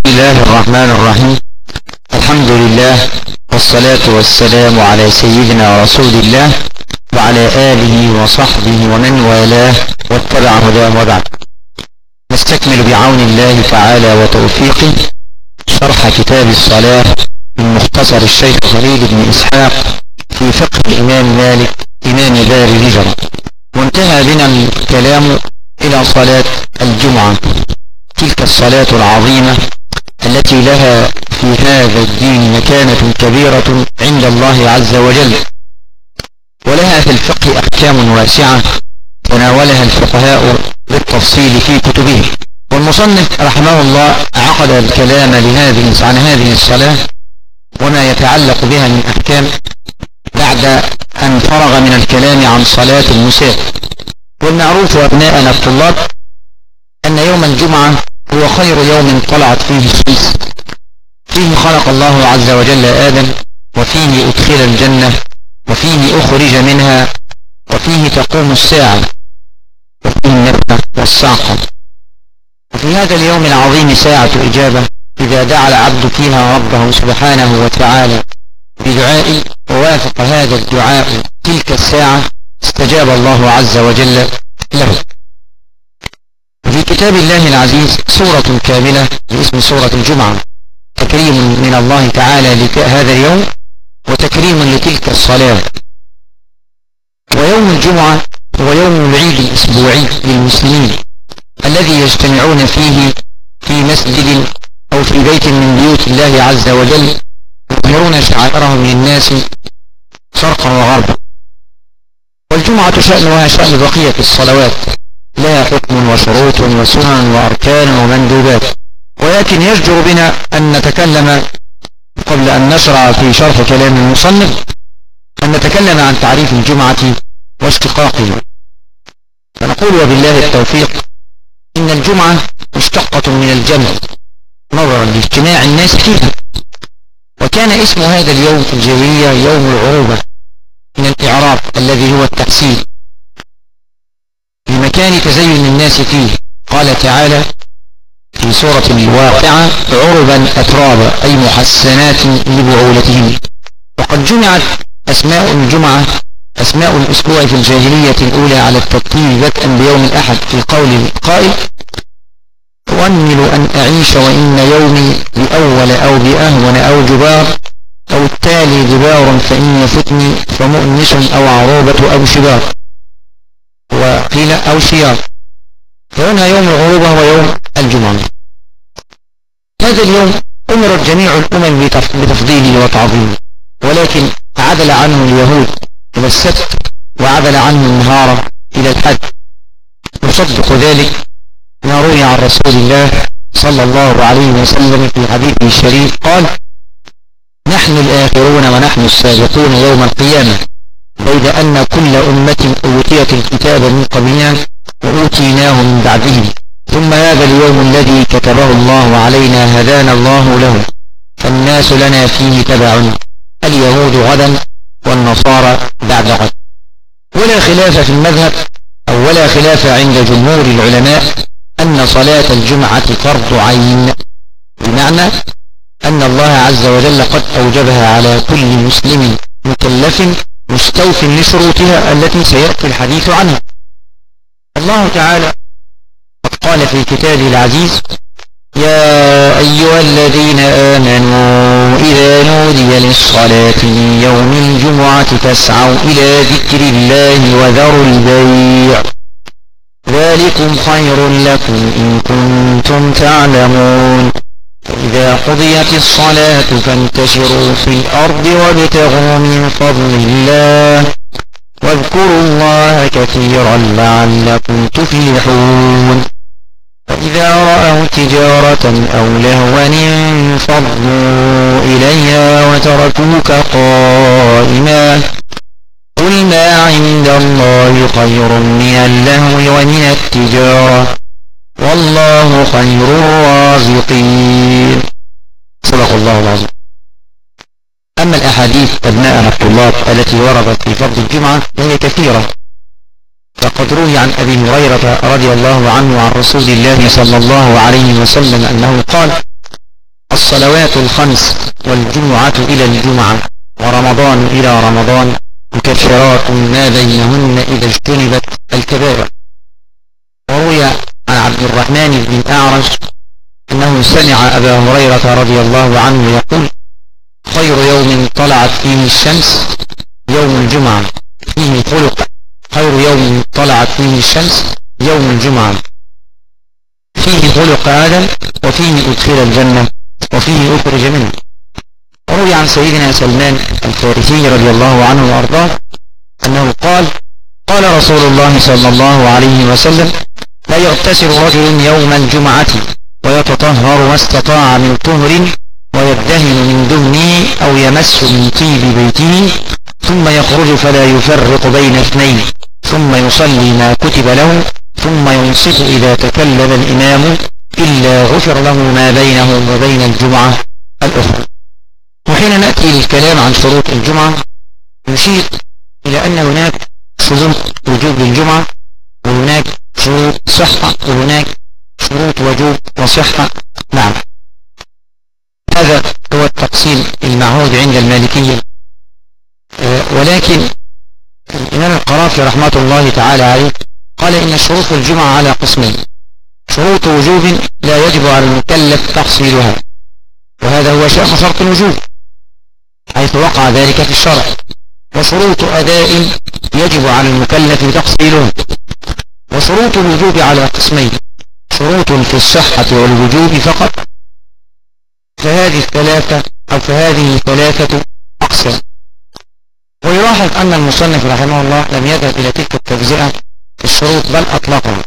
الله الرحمن الرحيم. الحمد لله والصلاة والسلام على سيدنا ورسول الله وعلى آله وصحبه ومن والاه واتبع هداه وبعد. نستكمل بعون الله تعالى وتوفيقه شرح كتاب الصلاة من مختصر الشيخ خليل بن إسحاق في فقه الإمام مالك إمام دار الهجرة، وانتهى بنا الكلام إلى صلاة الجمعة، تلك الصلاة العظيمة التي لها في هذا الدين مكانة كبيرة عند الله عز وجل، ولها في الفقه أحكام واسعة تناولها الفقهاء بالتفصيل في كتبهم. والمصنف رحمه الله عقد الكلام عن هذه الصلاة وما يتعلق بها من أحكام بعد أن فرغ من الكلام عن صلاة المساء. والمعروف أبناءنا الطلاب أن يوم الجمعة هو خير يوم طلعت فيه الشمس، فيه خلق الله عز وجل آدم، وفيه أدخل الجنة، وفيه أخرج منها، وفيه تقوم الساعة، وفيه النفخة والصعقة. وفي هذا اليوم العظيم ساعة إجابة، إذا دعا العبد فيها ربه سبحانه وتعالى بدعاء ووافق هذا الدعاء تلك الساعة استجاب الله عز وجل له. في كتاب الله العزيز سورة كاملة باسم سورة الجمعة، تكريم من الله تعالى لهذا اليوم وتكريم لتلك الصلاة. ويوم الجمعة هو يوم العيد الأسبوعي للمسلمين الذي يجتمعون فيه في مسجد أو في بيت من بيوت الله عز وجل، يظهرون شعائرهم للناس شرقا وغربا. والجمعة شأنها شأن بقية الصلوات، لها حكم وشروط وسنن وأركان ومندوبات، ولكن يجدر بنا أن نتكلم قبل أن نشرع في شرح كلام المصنف أن نتكلم عن تعريف الجمعة واشتقاقها. فنقول وبالله التوفيق إن الجمعة مشتقة من الجمع نظرا لاجتماع الناس فيها، وكان اسم هذا اليوم في الجاهلية يوم العروبة من الإعراب الذي هو التحسين لمكان تزين الناس فيه. قال تعالى في سورة الواقعة عربا أترابا أي محسنات لبعولتهم. وقد جمعت أسماء الجمعة أسماء الأسبوع في الجاهلية الأولى على الترتيب بدءا بيوم الأحد في قول القائل أؤمل أن أعيش وإن يومي بأول أو بأهون أو جبار أو التالي جبار فإن يفتني فمؤنس أو عروبة أو شبار، وقيل أو شيار. فهنا يوم العروبة ويوم الجمعة. هذا اليوم أمرت جميع الأمم بتفضيله وتعظيمه، ولكن عدل عنه اليهود إلى السبت وعدل عنه النهار إلى الحد. يصدق ذلك ما روي عن رسول الله صلى الله عليه وسلم في حديثه الشريف قال نحن الآخرون ونحن السابقون يوم القيامة، بيد أن كل أمة أوتيت الكتاب من قبلنا وأوتيناه من بعدهم، ثم هذا اليوم الذي كتبه الله علينا هدانا الله له، فالناس لنا فيه تبع، اليهود غدا والنصارى بعد غد. ولا خلاف في المذهب أو ولا خلاف عند جمهور العلماء أن صلاة الجمعة فرض عين، بمعنى أن الله عز وجل قد أوجبها على كل مسلم مكلف مستوف لشروطها التي سيأتي الحديث عنها. الله تعالى قد قال في كتابه العزيز يا أيها الذين آمنوا إذا نودي للصلاة من يوم الجمعة فاسعوا إلى ذكر الله وذروا البيع ذلكم خير لكم إن كنتم تعلمون، فإذا قضيت الصلاة فانتشروا في الأرض وابتغوا من فضل الله واذكروا الله كثيرا لعلكم تفلحون. فإذا رأوا تجارة أو لهوا انفضوا إليها وتركوك قائما قل ما عند الله خير من اللهو ومن التجارة والله خير الرازقين. صدق الله العظيم. أما الأحاديث أبناءنا الطلاب التي وردت في فرض الجمعة فهي كثيرة، فقد روي عن أبي هريرة رضي الله عنه عن رسول الله صلى الله عليه وسلم أنه قال الصلوات الخمس والجمعة إلى الجمعة ورمضان إلى رمضان مكفرات ما بينهن إذا اجتنبت الكبائر. وروي عن عبد الرحمن بن الأعرج أنه سمع أبا هريرة رضي الله عنه يقول: خير يوم طلعت فيه الشمس يوم الجمعة فيه خلق. خير يوم طلعت فيه الشمس يوم الجمعة فيه خلق آدم وفيه أدخل الجنة وفيه أخرج منه. وروي عن سيدنا سلمان الفارسي رضي الله عنه وأرضاه أنه قال: قال رسول الله صلى الله عليه وسلم: لا يغتسل رجل يوم الجمعة ويتطهر ما استطاع من طهر ويدهن من دهنه أو يمس من طيب بيته ثم يخرج فلا يفرق بين اثنين ثم يصلي ما كتب له ثم ينصت إذا تكلم الإمام إلا غفر له ما بينه وبين الجمعة الأخرى. وحين نأتي للكلام عن شروط الجمعة نشير إلى أن هناك شروط وجوب للجمعة وهناك شروط صحة وهناك شروط وجوب وصحة. نعم، هذا هو التقسيم المعهود عند المالكية. ولكن الإمام القرافي رحمة الله تعالى عليه قال إن شروط الجمعة على قسمين: شروط وجوب لا يجب على المكلف تحصيلها، وهذا هو شرط الوجوب حيث وقع ذلك في الشرع، وشروط أداء يجب على المكلف تحصيلها. وشروط الوجوب على قسمين: شروط في الصحة والوجوب فقط، فهذه ثلاثة أقسام. ويلاحظ أن المصنف رحمه الله لم يذهب إلى تلك التجزئة في الشروط بل أطلقها،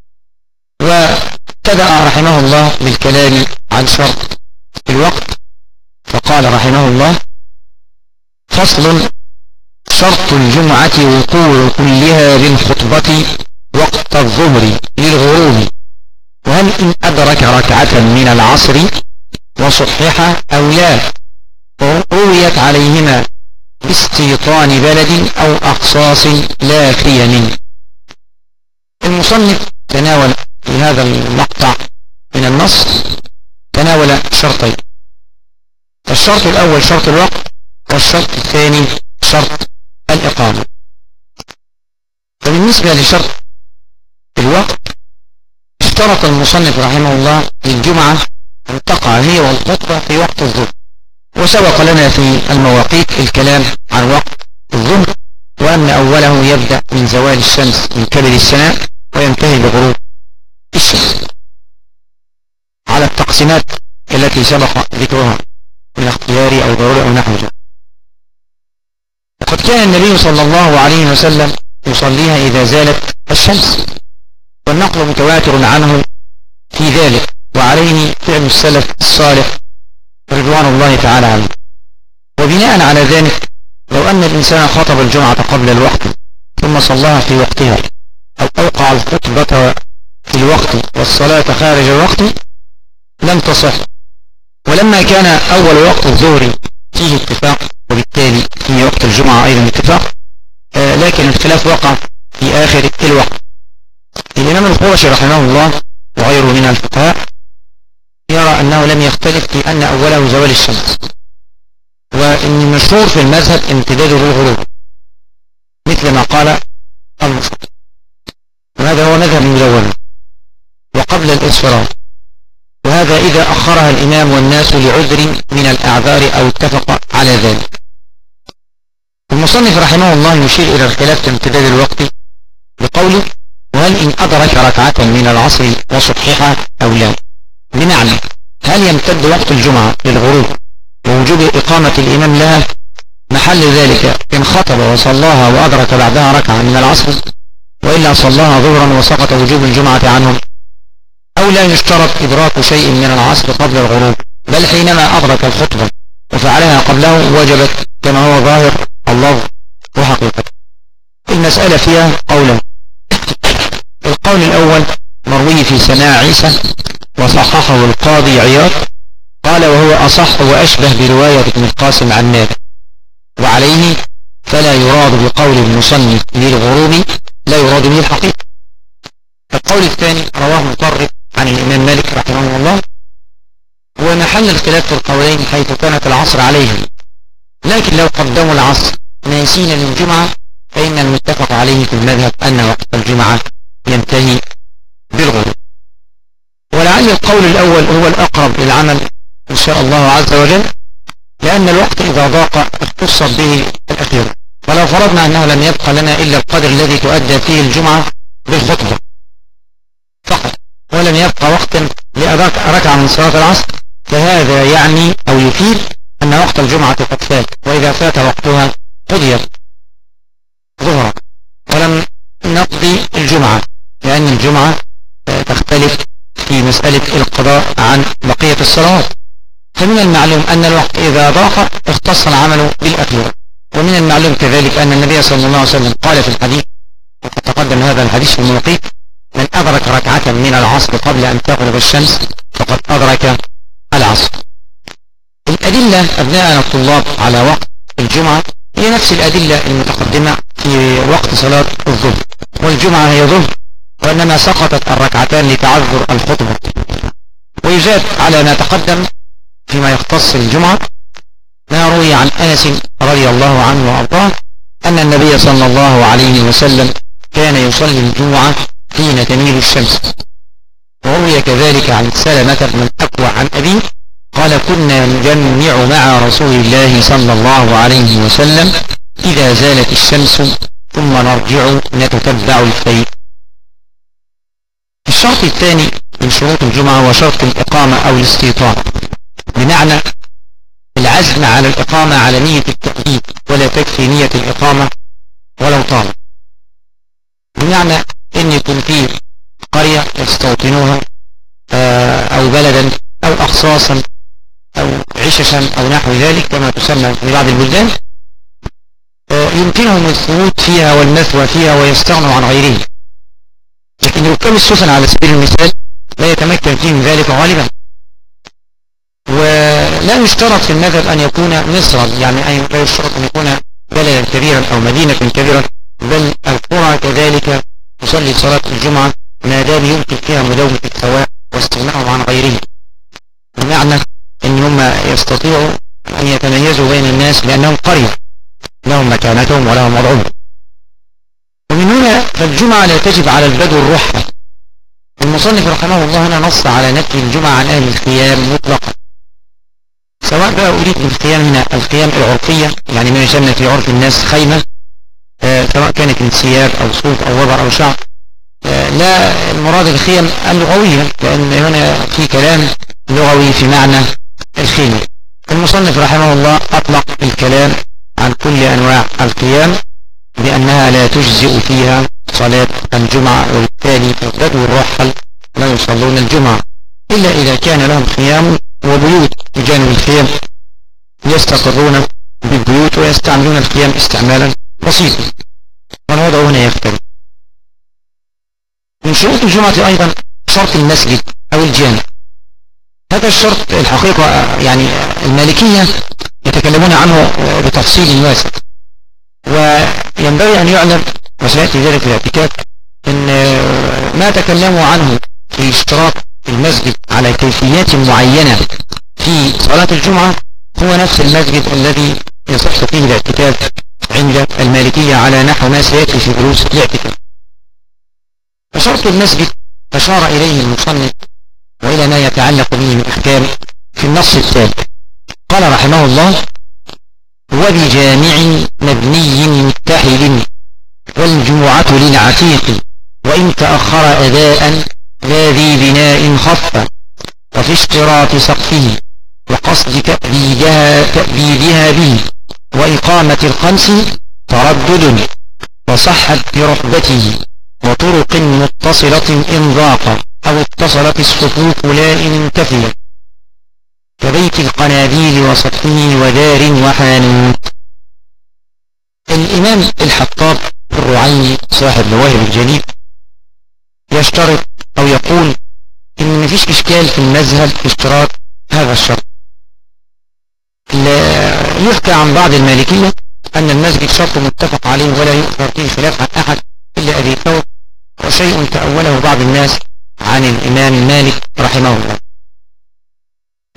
وابتدأ رحمه الله بالكلام عن شرط الوقت فقال رحمه الله: فصل: شرط الجمعة وقوع كلها بالخطبة وقت الظهر للغروب، وهل إن أدرك ركعة من العصر وصحح أو لا، ورويت عليهما باستيطان بلد أو أقصاص لا خيم. المصنف تناول في هذا المقطع من النص تناول شرطين: الشرط الأول شرط الوقت، والشرط الثاني شرط الإقامة. فبالنسبة لشرط الوقت اشترط المصنف رحمه الله للجمعة أن تقع هي والخطبة في وقت الظهر، وسبق لنا في المواقيت الكلام عن وقت الظهر، وأن أوله يبدأ من زوال الشمس من كبد السماء وينتهي بغروب الشمس على التقسيمات التي سبق ذكرها من اختياري أو ضروري أو نحو ذلك. وقد كان النبي صلى الله عليه وسلم يصليها إذا زالت الشمس، والنقل متواتر عنه في ذلك، وعليه فعل السلف الصالح رضوان الله تعالى عنه. وبناء على ذلك لو أن الإنسان خطب الجمعة قبل الوقت ثم صلاها في وقتها أو أوقع الخطبة في الوقت والصلاة خارج الوقت لم تصح. ولما كان أول وقت الظهر فيه اتفاق وبالتالي في وقت الجمعة أيضا اتفاق، لكن الخلاف وقع في آخر الوقت. الإمام القرشي رحمه الله وغيره من الفقهاء يرى أنه لم يختلف في أن أوله زوال الشمس، وإن المشهور في المذهب امتداده للغروب مثل ما قال المصنف، وهذا هو مذهب المدونة، وقبل الإصفرار، وهذا إذا أخرها الإمام والناس لعذر من الأعذار أو اتفق على ذلك. المصنف رحمه الله يشير إلى الخلاف في امتداد الوقت بقوله: وهل إن أدرك ركعة من العصر وصححها أو لا، بمعنى هل يمتد وقت الجمعة للغروب ووجوب إقامة الإمام لها محل ذلك إن خطب وصلاها وأدرك بعدها ركعة من العصر، وإلا صلاها ظهرا وسقط وجوب الجمعة عنهم، أو لا يشترط إدراك شيء من العصر قبل الغروب، بل حينما أدرك الخطبة وفعلها قبله وجبت كما هو ظاهر اللفظ وحقيقة. المسألة فيها قولا: القول الأول مروي في سماع عيسى وصححه القاضي عياض، قال وهو أصح وأشبه برواية ابن القاسم عن مالك، وعليه فلا يراد بقول المصنف للغروب، لا يراد به الحقيقة. القول الثاني رواه مطرف عن الإمام مالك رحمه الله، محل الخلاف في القولين حيث كانت العصر عليهم، لكن لو قدموا العصر ناسين للجمعة فإن المتفق عليه في المذهب أن وقت الجمعة ينتهي بالغروب. ولعل القول الأول هو الأقرب للعمل إن شاء الله عز وجل، لأن الوقت إذا ضاق اختصت به الأخير. ولو فرضنا أنه لم يبقى لنا إلا القدر الذي تؤدى فيه الجمعة بالخطبة فقط، ولم يبقى وقت لأداء ركعة من صلاة العصر، فهذا يعني أو يفيد أن وقت الجمعة قد فات، وإذا فات وقتها قضيت ظهرا ولم نقضي الجمعة، لأن الجمعة تختلف في مسألة القضاء عن بقية الصلوات. فمن المعلوم أن الوقت إذا ضاق اختص العمل بالأخير. ومن المعلوم كذلك أن النبي صلى الله عليه وسلم قال في الحديث، وقد تقدم هذا الحديث في الموقيت: من أدرك ركعة من العصر قبل أن تغرب الشمس فقد أدرك العصر. الأدلة أبناءنا الطلاب على وقت الجمعة هي نفس الأدلة المتقدمة في وقت صلاة الظهر، والجمعة هي ظهر، وإنما سقطت الركعتان لتعذر الخطبة. ويزاد على ما تقدم فيما يختص الجمعة ما روي عن أنس رضي الله عنه وأرضاه أن النبي صلى الله عليه وسلم كان يصلي الجمعة حين تميل الشمس. وروي كذلك عن سلمة بن الأكوع عن أبيه قال: كنا نجمع مع رسول الله صلى الله عليه وسلم إذا زالت الشمس ثم نرجع نتتبع الفيء. الشرط الثاني من شروط الجمعة هو شرط الإقامة أو الاستيطان، بمعنى العزم على الإقامة على نية التأكيد، ولا تكفي نية الإقامة ولو طال. بمعنى أن يكون فيه قرية يستوطنوها أو بلدا أو أخصاصا أو عششا أو نحو ذلك كما تسمى في بعض البلدان، يمكنهم الثبوت فيها والمثوى فيها ويستغنوا عن غيرهم. لكن ركاب السفن على سبيل المثال لا يتمكن فيه من ذلك غالبا. ولا يشترط في المذهب أن يكون مصرا، يعني لا يشترط أن يكون بلدا كبيرا أو مدينة كبيرة، بل القرى كذلك تصلي صلاة الجمعة ما دام يمكن فيها مداومة الثواب واستغناءهم عن غيرهم، بمعنى أن هم يستطيعوا أن يتميزوا بين الناس لأنهم قرية لهم مكانتهم ولهم وضعهم. ومن هنا فالجمعة لا تجب على البدو الرحلة. المصنف رحمه الله هنا نص على نفي الجمعة عن أهل الخيام مطلقا، سواء بقى أريد بالخيام هنا الخيام العرفية، يعني ما يسمى في عرف الناس خيمة، سواء كانت من ثياب أو صوف أو وبر أو شعر، لا المراد الخيم اللغوية، لأن هنا في كلام لغوي في معنى الخيمة. المصنف رحمه الله أطلق الكلام عن كل أنواع القيام بأنها لا تجزئ فيها صلاة الجمعة، وبالتالي البدو الرحل لا يصلون الجمعة إلا إذا كان لهم خيام وبيوت بجانب الخيام يستقرون بالبيوت ويستعملون الخيام استعمالا بسيطا، والوضع هنا يختلف. من شروط الجمعة أيضا شرط المسجد أو الجامع. هذا الشرط الحقيقة يعني المالكية يتكلمون عنه بتفصيل واسع، وينبغي أن يعلم وسيأتي ذلك في الاعتكاف أن ما تكلموا عنه في اشتراط المسجد على كيفيات معينة في صلاة الجمعة هو نفس المسجد الذي يصح فيه الاعتكاف عند المالكية على نحو ما سيأتي في دروس الاعتكاف. فشرط المسجد أشار إليه المصنف وإلى ما يتعلق به من أحكام في النص التالي. قال رحمه الله: وبجامع مبني متحد والجمعة للعتيق وإن تأخر أداء لا ذي بناء خف، وفي اشتراط سقفه وقصد تأبيدها به وإقامة الخمس تردد، وصحت برحبته وطرق متصلة إن ضاق أو اتصلت الصفوف لا إن انتفيت، كبيت القناديل وسطحه ودار وحانوت. الإمام الحطاب الرعيني صاحب مواهب الجليل يشترط أو يقول إن مفيش إشكال في المذهب في اشتراط هذا الشرط. يحكى عن بعض المالكية أن المسجد شرط متفق عليه ولا يؤثر فيه خلاف عن أحد إلا أبي ثور، وشيء تأوله بعض الناس عن الإمام مالك رحمه الله.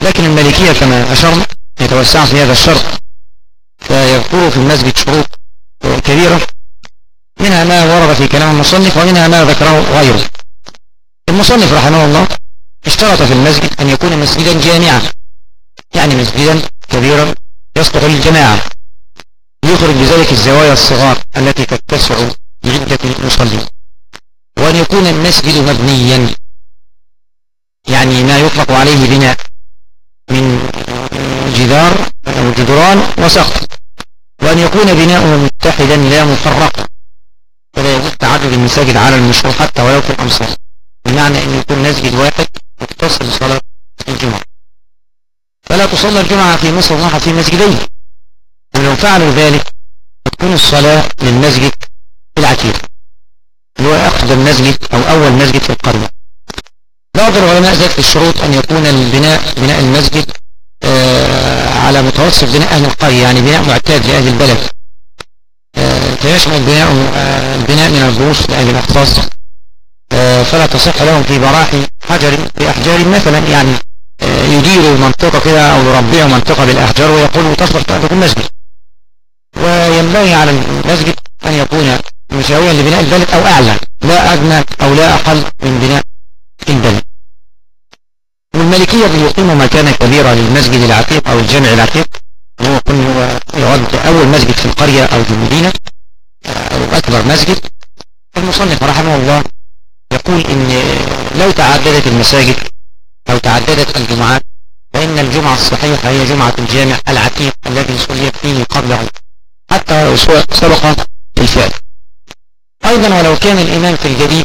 لكن المالكية كما أشرنا يتوسع في هذا الشرط، فيذكروا في المسجد شروط كبيرة، منها ما ورد في كلام المصنف ومنها ما ذكره غيره. المصنف رحمه الله اشترط في المسجد أن يكون مسجدا جامعا، يعني مسجدا كبيرا يصلح للجماعة، يخرج بذلك الزوايا الصغار التي تتسع لعدة المصلين، وأن يكون المسجد مبنيا، يعني ما يطلق عليه بناء من جدار أو جدران وسقف، وأن يكون بناؤه متحدا لا مفرقا، ولا يجوز تعدد المساجد على المشروع حتى ولو في الأمصار، بمعنى أن يكون مسجد واحد مختص بصلاة الجمعة، فلا تصلى الجمعة في مصر واحد في مسجدين، ولو فعلوا ذلك تكون الصلاة للمسجد العتيق اللي هو أقدم مسجد أو أول مسجد في القرية. بعض العلماء ذات في الشروط أن يكون بناء المسجد على متوسط بناء أهل القرية، يعني بناء معتاد لأهل البلد، فيشمل البناء من البروش لأهل الأخصاص، فلا تصح لهم في براحي حجر بأحجار مثلا، يعني يديروا منطقة كده أو يربعوا منطقة بالأحجار ويقولوا تصلح أن تكون مسجد. وينبغي على المسجد أن يكون مساويا لبناء البلد أو أعلى، لا أدنى أو لا أقل من بناء البلد. والمالكية بيقيموا مكانة كبيرة للمسجد العتيق أو الجامع العتيق، وهو يعد أول مسجد في القرية أو في المدينة أو أكبر مسجد. المصنف رحمه الله يقول إن لو تعددت المساجد أو تعددت الجمعات فإن الجمعة الصحيحة هي جمعة الجامع العتيق الذي صليت فيه قبله حتى سبق الفعل. أيضا ولو كان الإمام في الجديد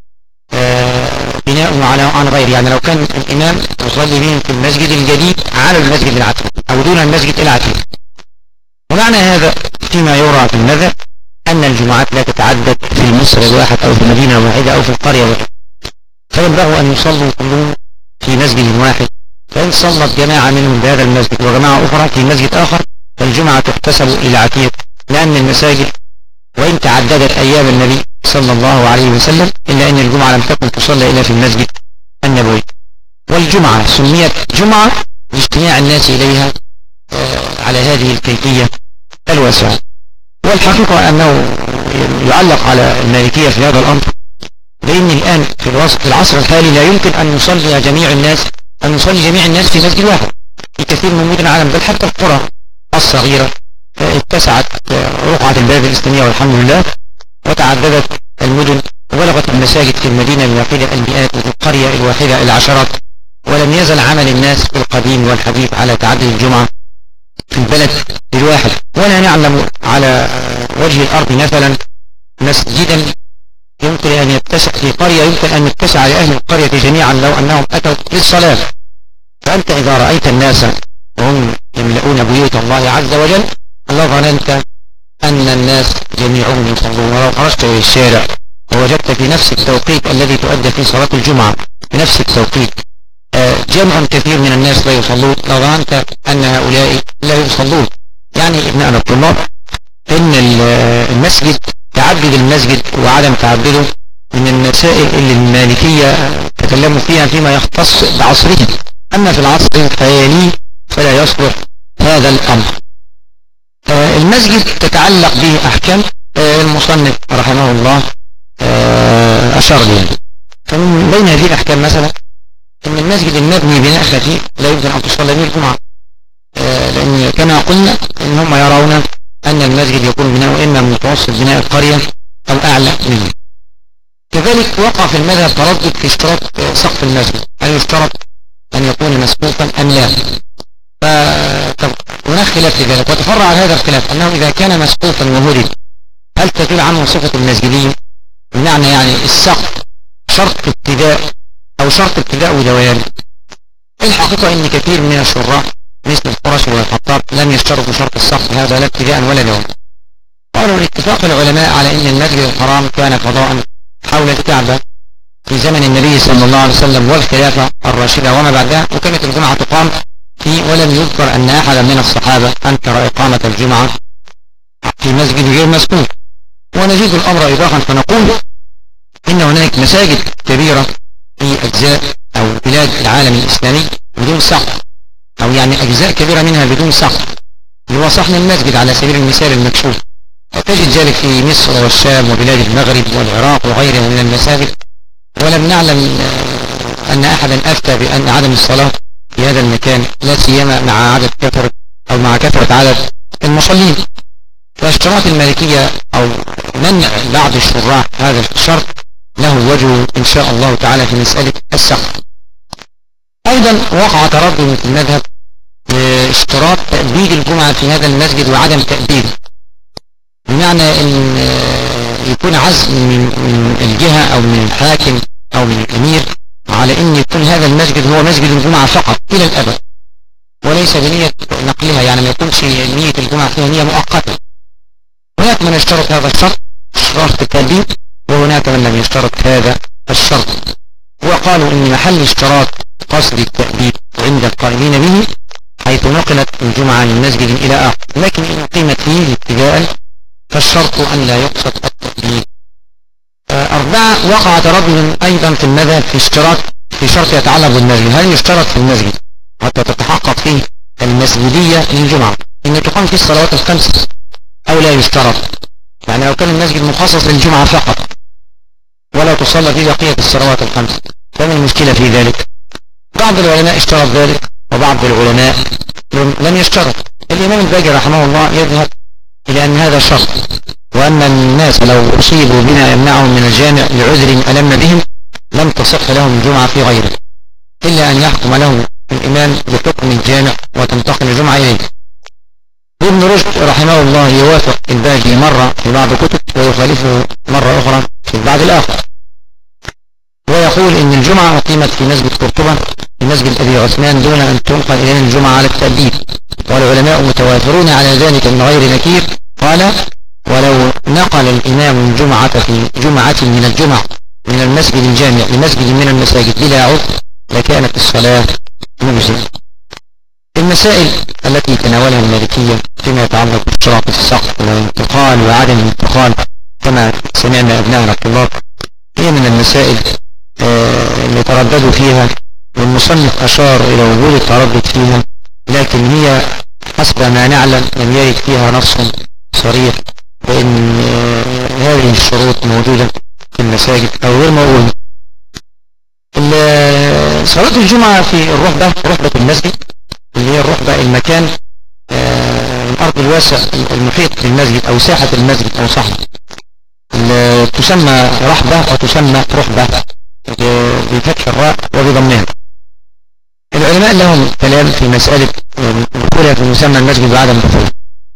بناؤه عن غير، يعني لو كان الإمام يصلي بهم في المسجد الجديد على المسجد العتيق أو دون المسجد العتيق. ومعنى هذا فيما يرى في المذهب أن الجمعات لا تتعدد في المصر الواحد أو في المدينة الواحدة أو في القرية الواحدة، فينبغي أن يصلوا كلهم في مسجد واحد، فإن صلت جماعة منهم بهذا المسجد وجماعة أخرى في مسجد آخر فالجمعة تحتسب للعتيق، لأن المساجد وإن تعددت أيام النبي صلى الله عليه وسلم إلا أن الجمعة لم تكن تصلى إلا في المسجد النبوي. والجمعة سميت جمعة لاجتماع الناس إليها على هذه الكيفية الواسعة. والحقيقة أنه يعلق على المالكية في هذا الأمر، لأن الآن في العصر الحالي لا يمكن أن يصلي جميع الناس في مسجد واحد في كثير من مدن العالم، بل حتى القرى الصغيرة اتسعت رقعة البلد الإسلامية والحمد لله، وتعددت المدن وبلغت المساجد في المدينة الواحدة المئات وفي القرية الواحدة العشرات، ولم يزل عمل الناس في القديم والحديث على تعدد الجمعة في البلد الواحد. ولا نعلم على وجه الأرض مثلا مسجدا يمكن أن يتسع في قرية يمكن أن يتسع لأهل القرية جميعا لو أنهم أتوا للصلاة. فأنت إذا رأيت الناس وهم يملؤون بيوت الله عز وجل ظننت أن الناس جميعهم يصلون. ولو خرجت إلى الشارع ووجدت في نفس التوقيت الذي تؤدى فيه صلاة الجمعة في نفس التوقيت جمع كثير من الناس لا يصلون لظننت أن هؤلاء لا يصلون. يعني ابن الطلاب إن المسجد تعدد المسجد وعدم تعدده من المسائل اللي المالكية تكلموا فيها فيما يختص بعصرهم، أما في العصر الحالي فلا يصلح هذا الأمر. المسجد تتعلق به أحكام المصنف رحمه الله أشار لها. فمن بين هذه الأحكام مثلا أن المسجد المبني بناء خفيف لا يمكن أن تصلى به الجمعة، لأن كما قلنا إن هم يرون أن المسجد يكون بناؤه إما من متوسط بناء القرية أو أعلى منه. كذلك وقع في المذهب تردد في اشتراط سقف المسجد، هل يشترط أن يكون مسقوفا أم لا؟ هناك خلاف في ذلك، وتفرع على هذا الخلاف أنه إذا كان مسقوفا وهدد هل تزول عنه صفة المسجدية؟ بمعنى يعني السقف شرط ابتداء أو شرط ابتداء ودوام. الحقيقة أن كثير من الشراح مثل القرشي والخطاب لم يشترطوا شرط السقف هذا لا ابتداء ولا دوام. قالوا لاتفاق العلماء على أن المسجد الحرام كان فضاء حول الكعبة في زمن النبي صلى الله عليه وسلم والخلافة الراشدة وما بعدها، وكانت الجمعة تقام فيه، ولم يذكر أن أحدا من الصحابة أنكر إقامة الجمعة في مسجد غير مسقوف. ونزيد الأمر إيضاحا فنقول إن هناك مساجد كبيرة في أجزاء أو بلاد العالم الإسلامي بدون سقف، أجزاء كبيرة منها بدون سقف، اللي هو صحن المسجد على سبيل المثال المكشوف. وتجد ذلك في مصر والشام وبلاد المغرب والعراق وغيرها من المساجد. ولم نعلم أن أحدا أفتى بأن عدم الصلاة في هذا المكان، لا سيما مع عدد كثرة أو مع كثرة عدد المصلين. فاشتراط المالكية أو منع بعض الشراح هذا الشرط له وجه إن شاء الله تعالى في مسألة السقف. أيضا وقع تردد في المذهب اشتراط تأبيد الجمعة في هذا المسجد وعدم تأبيده، بمعنى أن يكون عزم من الجهة أو من الحاكم أو من الأمير على أن يكون هذا المسجد هو مسجد الجمعة فقط إلى الأبد، وليس بنية نقلها، يعني ما يكونش نية الجمعة فيها نية مؤقتة. هناك من اشترط هذا الشرط، اشتراط التأبيد، وهناك من لم يشترط هذا الشرط، وقالوا أن محل اشتراط قصد التأبيد عند القائمين به حيث نقلت الجمعة من مسجد إلى آخر، لكن إن قيمت فيه ابتداء فالشرط أن لا يقصد التأبيد. 4. وقع تردد أيضا في المذهب في شرط يتعلق بالمسجد، هل يشترط في المسجد حتى تتحقق فيه المسجدية للجمعة إن تقام فيه الصلوات الخمس أو لا يشترط؟ يعني لو كان المسجد مخصص للجمعة فقط ولا تصلى فيه بقية الصلوات الخمس، فما المشكلة في ذلك؟ بعض العلماء اشترط ذلك وبعض العلماء لم يشترط. الإمام الباجي رحمه الله يذهب إلى أن هذا شرط، وأن الناس لو أصيبوا بما يمنعهم من الجامع لعذر ألم بهم لم تصح لهم الجمعة في غيره، إلا أن يحكم لهم الإمام بحكم الجامع وتنتقل الجمعة إليه. ابن رشد رحمه الله يوافق الباجي مرة في بعض الكتب ويخالفه مرة أخرى في البعض الآخر، ويقول إن الجمعة أقيمت في مسجد قرطبة في مسجد أبي عثمان دون أن تنقل إلينا الجمعة على التأبيد، والعلماء متوافرون على ذلك من غير نكير. قال: ولو نقل الإمام الجمعة في جمعة من الجمع من المسجد الجامع لمسجد من المساجد بلا عذر لكانت الصلاة مجزئة. المسائل التي تناولها المالكية فيما يتعلق باشتراط السقف والانتقال وعدم الانتقال كما سمعنا أبناءنا الطلاب هي من المسائل اللي ترددوا فيها، والمصنف أشار إلى وجود التردد فيها، لكن هي حسب ما نعلم لم يرد فيها نص صريح بأن هذه الشروط موجودة في المساجد أو غير موجودة. صلاة الجمعة في رحبة المسجد اللي هي الرحبة المكان الأرض الواسع المحيط بالمسجد أو ساحة المسجد أو صحن، تسمى رحبة وتسمى رحبة بفتح الراء وبضمها. العلماء لهم كلام في مسألة دخولها في مسمى المسجد وعدم دخولها.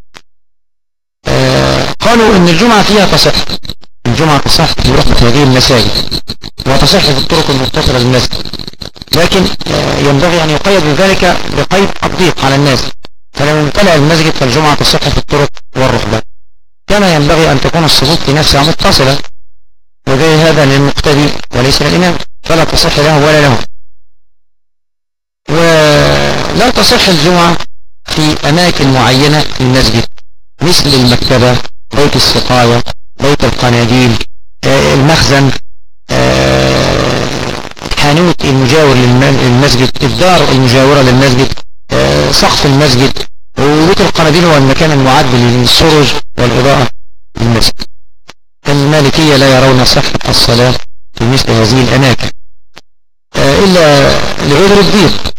قالوا ان الجمعة فيها تصح، الجمعة تصح في رحبة هذه المساجد وتصح في الطرق المتصلة بالمسجد، لكن ينبغي ان يقيد بذلك بقيد الضيق على الناس، فلو امتلأ المسجد فالجمعة تصح في الطرق والرحبة، كما ينبغي ان تكون الصفوف في نفسها متصلة، وغير هذا للمقتدي وليس للإمام، فلا تصح له ولا له. ولا تصح الجمعة في أماكن معينة في المسجد مثل المكتبة، بيت السقاية، بيت القناديل، المخزن، الحانوت المجاور للمسجد، الدار المجاورة للمسجد، سقف المسجد، وبيت القناديل هو المكان المعد للسرج والإضاءة للمسجد. المالكية لا يرون صحة الصلاة في مثل هذه الأماكن إلا لعذر الضيق،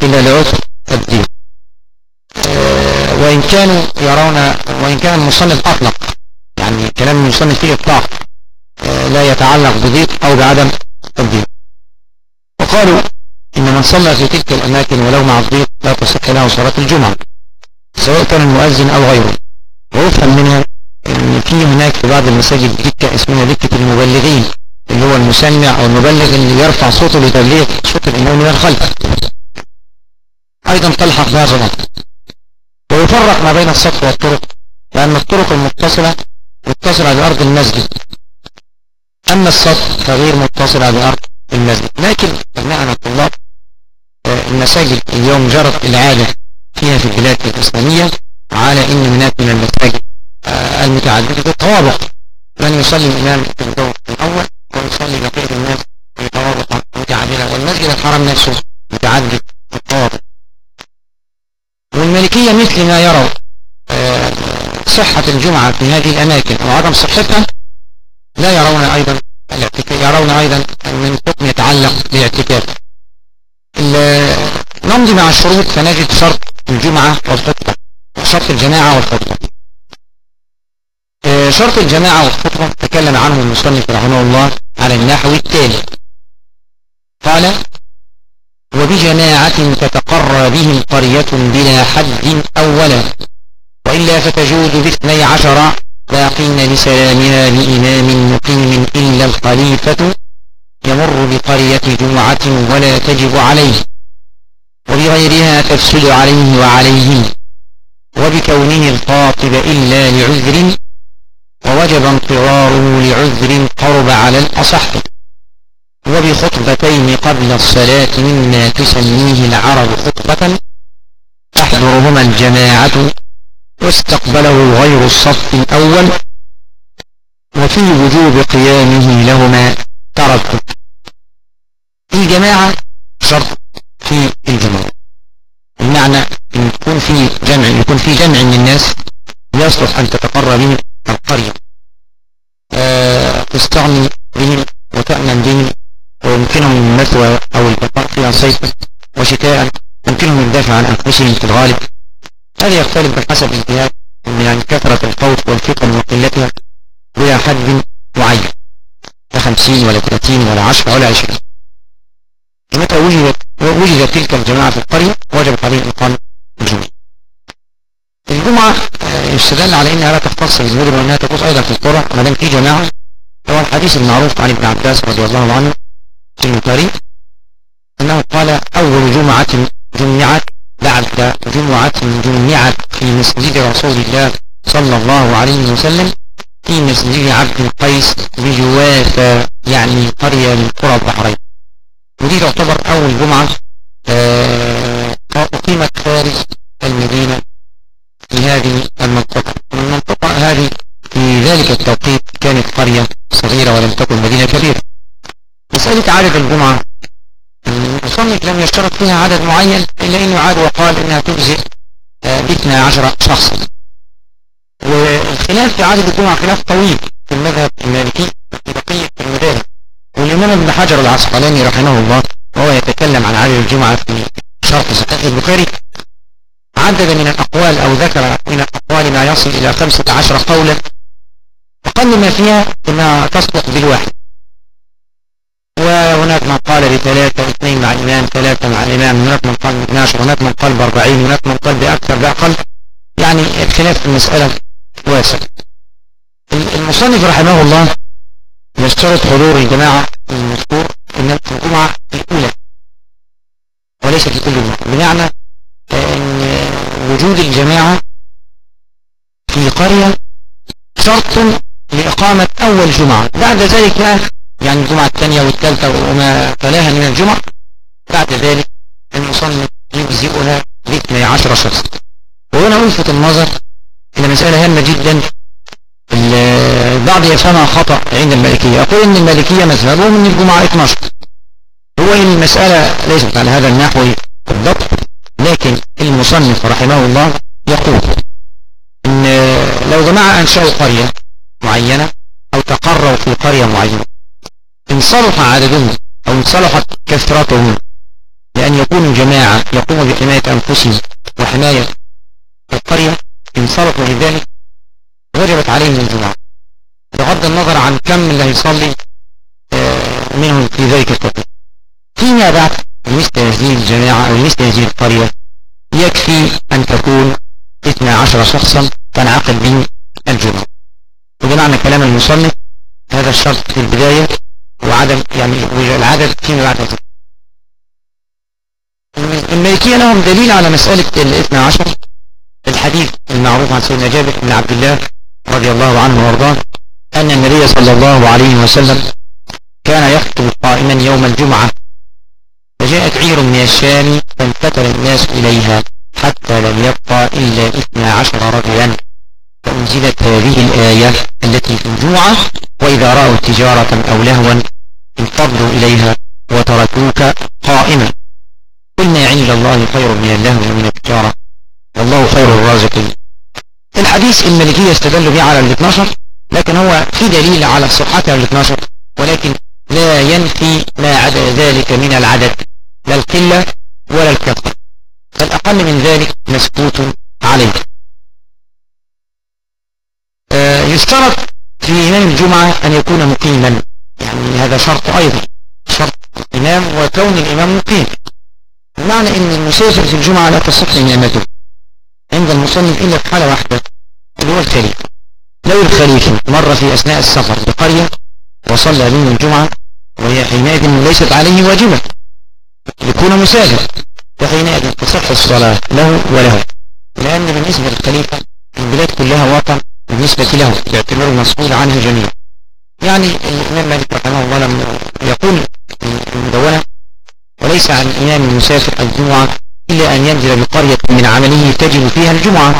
وإن كانوا يرون، وإن كان المصنف أطلق، يعني كلام المصنف فيه إطلاق لا يتعلق بضيق أو بعدم الضيق. وقالوا إن من صلى في تلك الأماكن ولو مع الضيق لا تصح له صلاة الجمعة سواء كان المؤذن أو غيره. ويفهم منها إن في هناك في بعض المساجد دكة اسمها دكة المبلغين، اللي هو المسمع أو المبلغ اللي يرفع صوته لتبليغ صوت الإمام من الخلف، أيضا تلحق بها غلط. ويفرق ما بين السطح والطرق، لأن الطرق المتصلة متصلة بأرض المسجد، أما السطح فغير متصلة بأرض المسجد. لكن أبناءنا الطلاب المساجد اليوم جرت العادة فيها في البلاد الإسلامية على إن هناك من المساجد المتعددة الطوابق، من يصلي الإمام في الدور الأول ويصلي بقية الناس في طوابق متعددة، والمسجد الحرام نفسه متعدد الطوابق. المالكية مثل ما يروا صحة الجمعة في هذه الأماكن أو عدم صحتها، لا يرون أيضا الاعتكاف، يرون أيضا من حكم يتعلق بالاعتكاف. نمضي مع الشروط فنجد شرط الجمعة والخطبة، شرط الجماعة والخطبة. شرط الجماعة والخطبة تكلم عنه المصنف رحمه الله على النحو التالي. قال: وبجماعة تتقرى بهم قرية بلا حد أولا، وإلا فتجوز ب12 باقين لسلامها لإمام مقيم إلا الخليفة يمر بقرية جمعة ولا تجب عليه، وبغيرها تفسد عليه وعليهم، وبكونه الخاطب إلا لعذر، ووجب انتظاره لعذر قرب على الأصح، وبخطبتين قبل الصلاة مما تسميه العرب خطبة تحضرهما الجماعة واستقبله غير الصف الأول، وفي وجوب قيامه لهما تردد. الجماعة شرط في الجماعة، بمعنى أن يكون في جمع من الناس يصلح أن تتقرى بهم القرية، تستغني بهم وتأمن بهم، ويمكنهم المثوى أو البقاء فيها صيفا وشتاء، يمكنهم الدافع عن أنفسهم في الغالب. هذا يختلف بحسب الجهات من كثرة الخوف والفتن وقلتها بلا حد معين، لا 50 ولا 30 ولا 10 ولا 20. ومتى وجدت تلك الجماعة في القرية وجبت عليه إقامة الجمعة. الجمعة يستدل على أنها لا تختص بالمدن وأنها تقوس أيضا في القرى ما دام في جماعة. هو الحديث المعروف عن ابن عباس رضي الله عنه في البخاري أنه قال: أول جمعة جمعت بعد جمعة جمعت في مسجد رسول الله صلى الله عليه وسلم في مسجد عبد القيس بجوافة، يعني قرية من قرى البحرين. ودي تعتبر أول جمعة أقيمت خارج المدينة في هذه المنطقة. المنطقة هذه في ذلك التوقيت كانت قرية صغيرة ولم تكن مدينة كبيرة. مسألة عدد الجمعة المصنف لم يشترط فيها عدد معين، إلا أنه عاد وقال إنها تجزئ ب12 شخصا. والخلاف في عدد الجمعة خلاف طويل في المذهب المالكي في بقية المذاهب. والإمام ابن حجر العسقلاني رحمه الله وهو يتكلم عن عدد الجمعة في شرح صحيح البخاري عدد من الأقوال أو ذكر من الأقوال ما يصل إلى 15 قولا، أقل ما فيها أنها تصلح بالواحد. وهناك من قال ب3 واثنين مع الإمام، 3 مع الإمام، هناك من قال ب12، هناك من قال ب40، هناك من قال بأكثر بأقل. يعني الخلاف في المسألة واسع. المصنف رحمه الله يشترط حضور الجماعة المذكور إنها في الجمعة الأولى وليس في كل جمعة، بمعنى أن وجود الجماعة في قرية شرط لإقامة أول جمعة. بعد ذلك بقى يعني الجمعة الثانية والثالثة وما تلاها من الجمعة، بعد ذلك المصنف يجزئها ب12 شخص. وهنا ألفت النظر إلى مسألة هامة جدا البعض يفهمها خطأ عند المالكية. أقول إن المالكية مذهبهم من الجمعة 12. هو المسألة ليست على هذا النحو بالضبط، لكن المصنف رحمه الله يقول إن لو جماعة أنشأوا قرية معينة أو تقروا في قرية معينة، إن صلح عددهم أو إن صلحت كثرتهم لأن يكونوا جماعة يقوموا بحماية أنفسهم وحماية القرية، إن صلحوا لذلك وجبت عليهم الجمعة بغض النظر عن كم اللي هيصلي منهم في ذلك التوقيت. فيما بعد مثل هذه الجماعة أو مثل هذه القرية يكفي أن تكون 12 شخصا تنعقد به الجمعة. وده معنى كلام المصنف، هذا الشرط في البداية وعدم يعني العدد فيما بعد ذلك. المالكية لهم دليل على مسألة 12 الحديث المعروف عن سيدنا جابر بن عبد الله رضي الله عنه وارضاه أن النبي صلى الله عليه وسلم كان يخطب قائما يوم الجمعة، فجاءت عير من الشام فانفتل الناس إليها حتى لم يبقى إلا 12 رجلا، فأنزلت هذه الآية التي في الجمعة: وإذا رأوا تجارة أو لهوا انفضوا إليها وتركوك قائما، قل ما عند الله خير من اللهو ومن التجارة والله الرازقي. الحديث المالكية استدلوا به على ال 12، لكن هو في دليل على صحتها ال 12، ولكن لا ينفي ما عدا ذلك من العدد، لا القلة ولا الكثرة، فالأقل من ذلك مسكوت عليه. يشترط في إمام الجمعة أن يكون مقيما، يعني هذا شرط أيضا، شرط الإمام وكون الإمام مقيم، بمعنى أن المسافر في الجمعة لا تصح إمامته عند المصنف إلا في حالة واحدة، اللي هو الخليفة. لو الخليفة مر في أثناء السفر بقرية وصلى بهم الجمعة وهي حينئذ ليست عليه واجبة يكون مسافر، فحينئذ تصح الصلاة له وله، لأن بالنسبة للخليفة البلاد كلها وطن بالنسبة له باعتباره مسؤول عنها جميعا. يعني الإمام مالك رحمه الله لما يقول المدونة: وليس عن الإمام المسافر الجمعة إلا أن ينزل بقرية من عمله تجب فيها الجمعة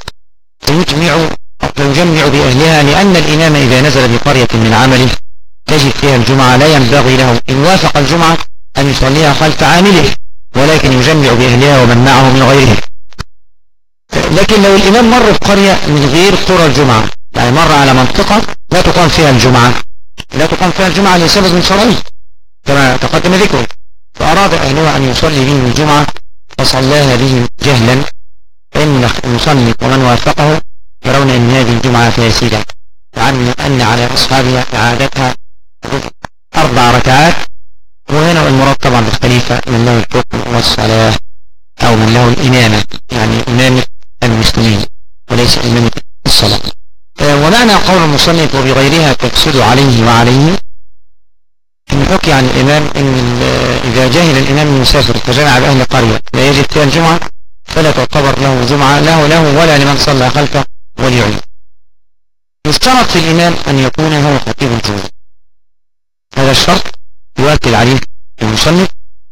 فيجمع بأهلها، لأن الإمام إذا نزل بقرية من عمله تجب فيها الجمعة لا ينبغي له إن وافق الجمعة أن يصليها خلف عامله، ولكن يجمع بأهلها ومن معه من غيرهم. لكن لو الإمام مر بقرية من غير قرى الجمعة، يعني مر على منطقة لا تقام فيها الجمعة لسبب شرعي كما تقدم ذكره، فأراد أهلها أن يصلي بهم الجمعة فصلاها بهم جهلا، فإن المصلي ومن وافقه يرون أن هذه الجمعة فاسدة، وعن أن على أصحابها إعادتها 4 ركعات. وهنا المراد طبعا بالخليفة من له الحكم والصلاة أو من له الإمامة، يعني إمامة المسلمين وليس إمامة الصلاة. ومعنى قول المصنف وبغيرها تفسد عليه وعليه، إن حكي عن الإمام إن إذا جاهل الإمام المسافر فجمع بأهل قرية لا يجب فيها الجمعة فلا تعتبر له جمعة له ولا لمن صلى خلفه وليعيد. يشترط في الإمام أن يكون هو خطيب الجمعة، هذا الشرط يؤكد عليه المصنف،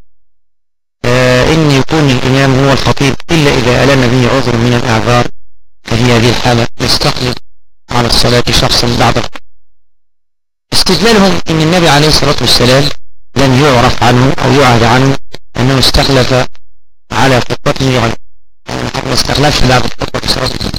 إن يكون الإمام هو الخطيب إلا إذا ألم به عذر من الأعذار، ففي هذه الحالة يستقلل على الصلاة شخصا بعده. استدلالهم إن النبي عليه الصلاة والسلام لم يعرف عنه أو يعهد عنه أنه استخلف على خطبته غيره، يعني ما استخلفش بعد خطبة صلاة الجمعة،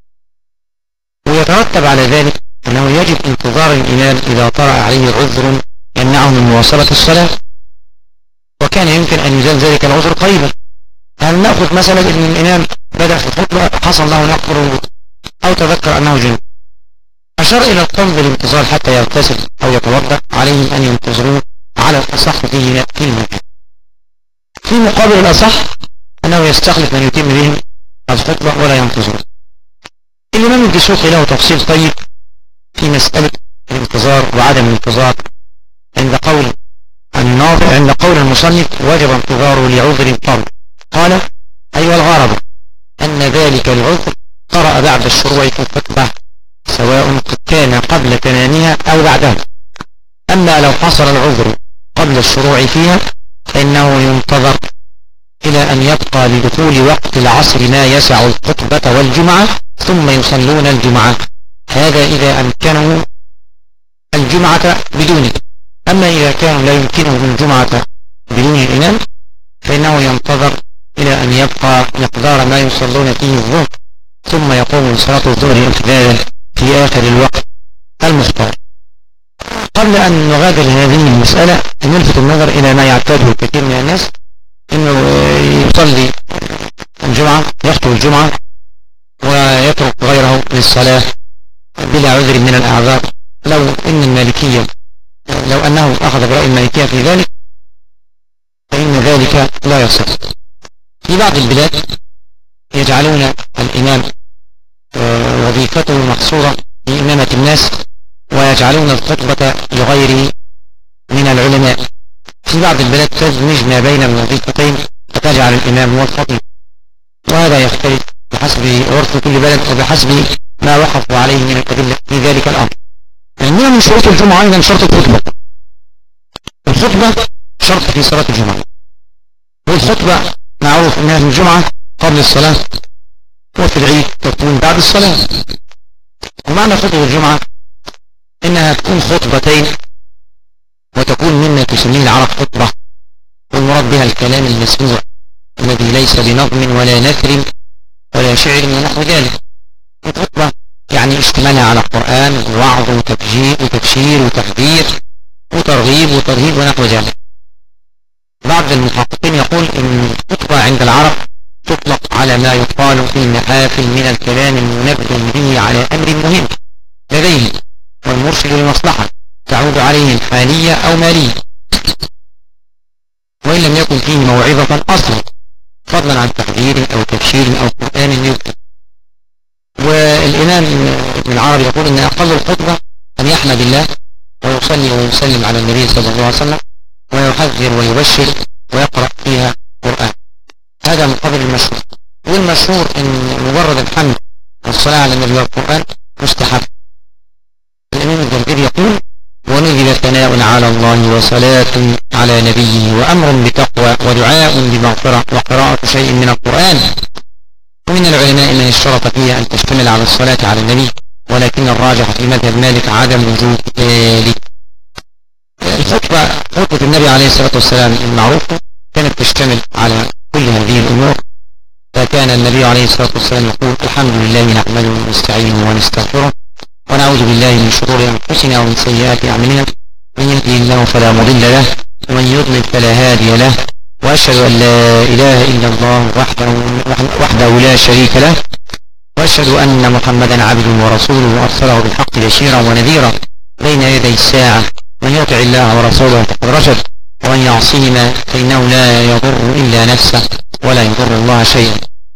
ويترتب على ذلك أنه يجب انتظار الإمام إذا طرأ عليه عذر يمنعه من مواصلة الصلاة، وكان يمكن أن يزال ذلك العذر قريبا. هل نأخذ مثلا أن الإمام بدأ في الخطبة حصل له نقض الوضوء أو تذكر أنه جنب، أشار إلى القوم بالانتظار حتى يغتسل أو يتوضأ، عليهم أن ينتظروه على الأصح في المكان. في مقابل الأصح أنه يستخلف من يتم بهم الخطبة ولا ينتظر. الإمام الدسوقي له تفصيل طيب في مسألة الانتظار وعدم الانتظار عند قول المصنف وجب انتظاره لعذر طارئ. قال: أيها الغرض أن ذلك العذر طرأ بعد الشروع في الخطبة سواء كان قبل تمامها أو بعدها. أما لو حصل العذر قبل الشروع فيها فإنه ينتظر إلى أن يبقى لدخول وقت العصر ما يسع الخطبة والجمعة ثم يصلون الجمعة، هذا إذا أمكنه الجمعة بدونه. أما إذا كان لا يمكنه الجمعة بدون الإمام فإنه ينتظر إلى أن يبقى مقدار ما يصلون فيه الظهر ثم يقوم صلاة الظهر امتدادا في آخر الوقت المختار. قبل أن نغادر هذه المسألة نلفت النظر إلى ما يعتاده كثير من الناس، إنه يصلي الجمعة يخطب الجمعة ويترك غيره للصلاة بلا عذر من الأعذار. لو أنه أخذ برأي المالكية في ذلك فإن ذلك لا يصح. في بعض البلاد يجعلون الإمام وظيفته محصورة في إمامة الناس ويجعلون الخطبة لغيره من العلماء. في بعض البلاد تدمج ما بين الوظيفتين فتجعل الإمام هو الخطيب، وهذا يختلف بحسب عرف كل بلد وبحسب ما وقفوا عليه من الأدلة في ذلك الأمر. عندنا من شروط الجمعة أيضا شرط الخطبة. الخطبة شرط في صلاة الجمعة، والخطبة معروف أنها في الجمعة قبل الصلاة وفي العيد تكون بعد الصلاة. ومعنى خطبة الجمعة إنها تكون خطبتين وتكون مما تسميه العرب خطبة، والمراد بها الكلام المسموع الذي ليس بنظم ولا نثر ولا شعر ونحو ذلك. الخطبة يعني اشتمالها على القرآن ووعظ وتبشير وتحذير وترغيب وترهيب ونحو ذلك. بعض المحققين يقول إن الخطبة عند العرب تطلق على ما يقال في المحافل من الكلام المنبه به على أمر مهم لديهم والمرشد لمصلحة تعود عليهم حالية أو مالية، وإن لم يكن فيه موعظة أصلا، فضلا عن تحذير أو تبشير أو قرآن يذكر. والإمام ابن العربي يقول إن أقل الخطبة أن يحمد الله ويصلي ويسلم على النبي صلى الله عليه وسلم ويحذر ويبشر ويقرأ فيها قرآن. هذا مقابل المشهور. والمشهور إن مجرد الحمد والصلاة على النبي والقرآن مستحب. الإمام الجرجري يقول: ونجد ثناء على الله وصلاة على نبيه وأمر بتقوى ودعاء بمغفرة وقراءة شيء من القرآن. ومن العلماء من اشترط فيها أن تشتمل على الصلاة على النبي، ولكن الراجح في مذهب مالك عدم وجود ذلك. خطبة النبي عليه الصلاة والسلام المعروفة كانت تشتمل على كل هذه الأمور، فكان النبي عليه الصلاة والسلام يقول: الحمد لله نحمده ونستعينه ونستغفره ونعوذ بالله من شرور أنفسنا ومن سيئات أعمالنا، من يهده الله فلا مضل له ومن يضلل فلا هادي له، وأشهد أن لا إله إلا الله وحده لا شريك له، وأشهد أن محمدا عبده ورسوله أرسله بالحق بشيرا ونذيرا بين يدي الساعة. من يطع الله ورسوله فقد رشد، ومن يعصيهما فإنه لا يضر إلا نفسه ولا يضر الله شيئا.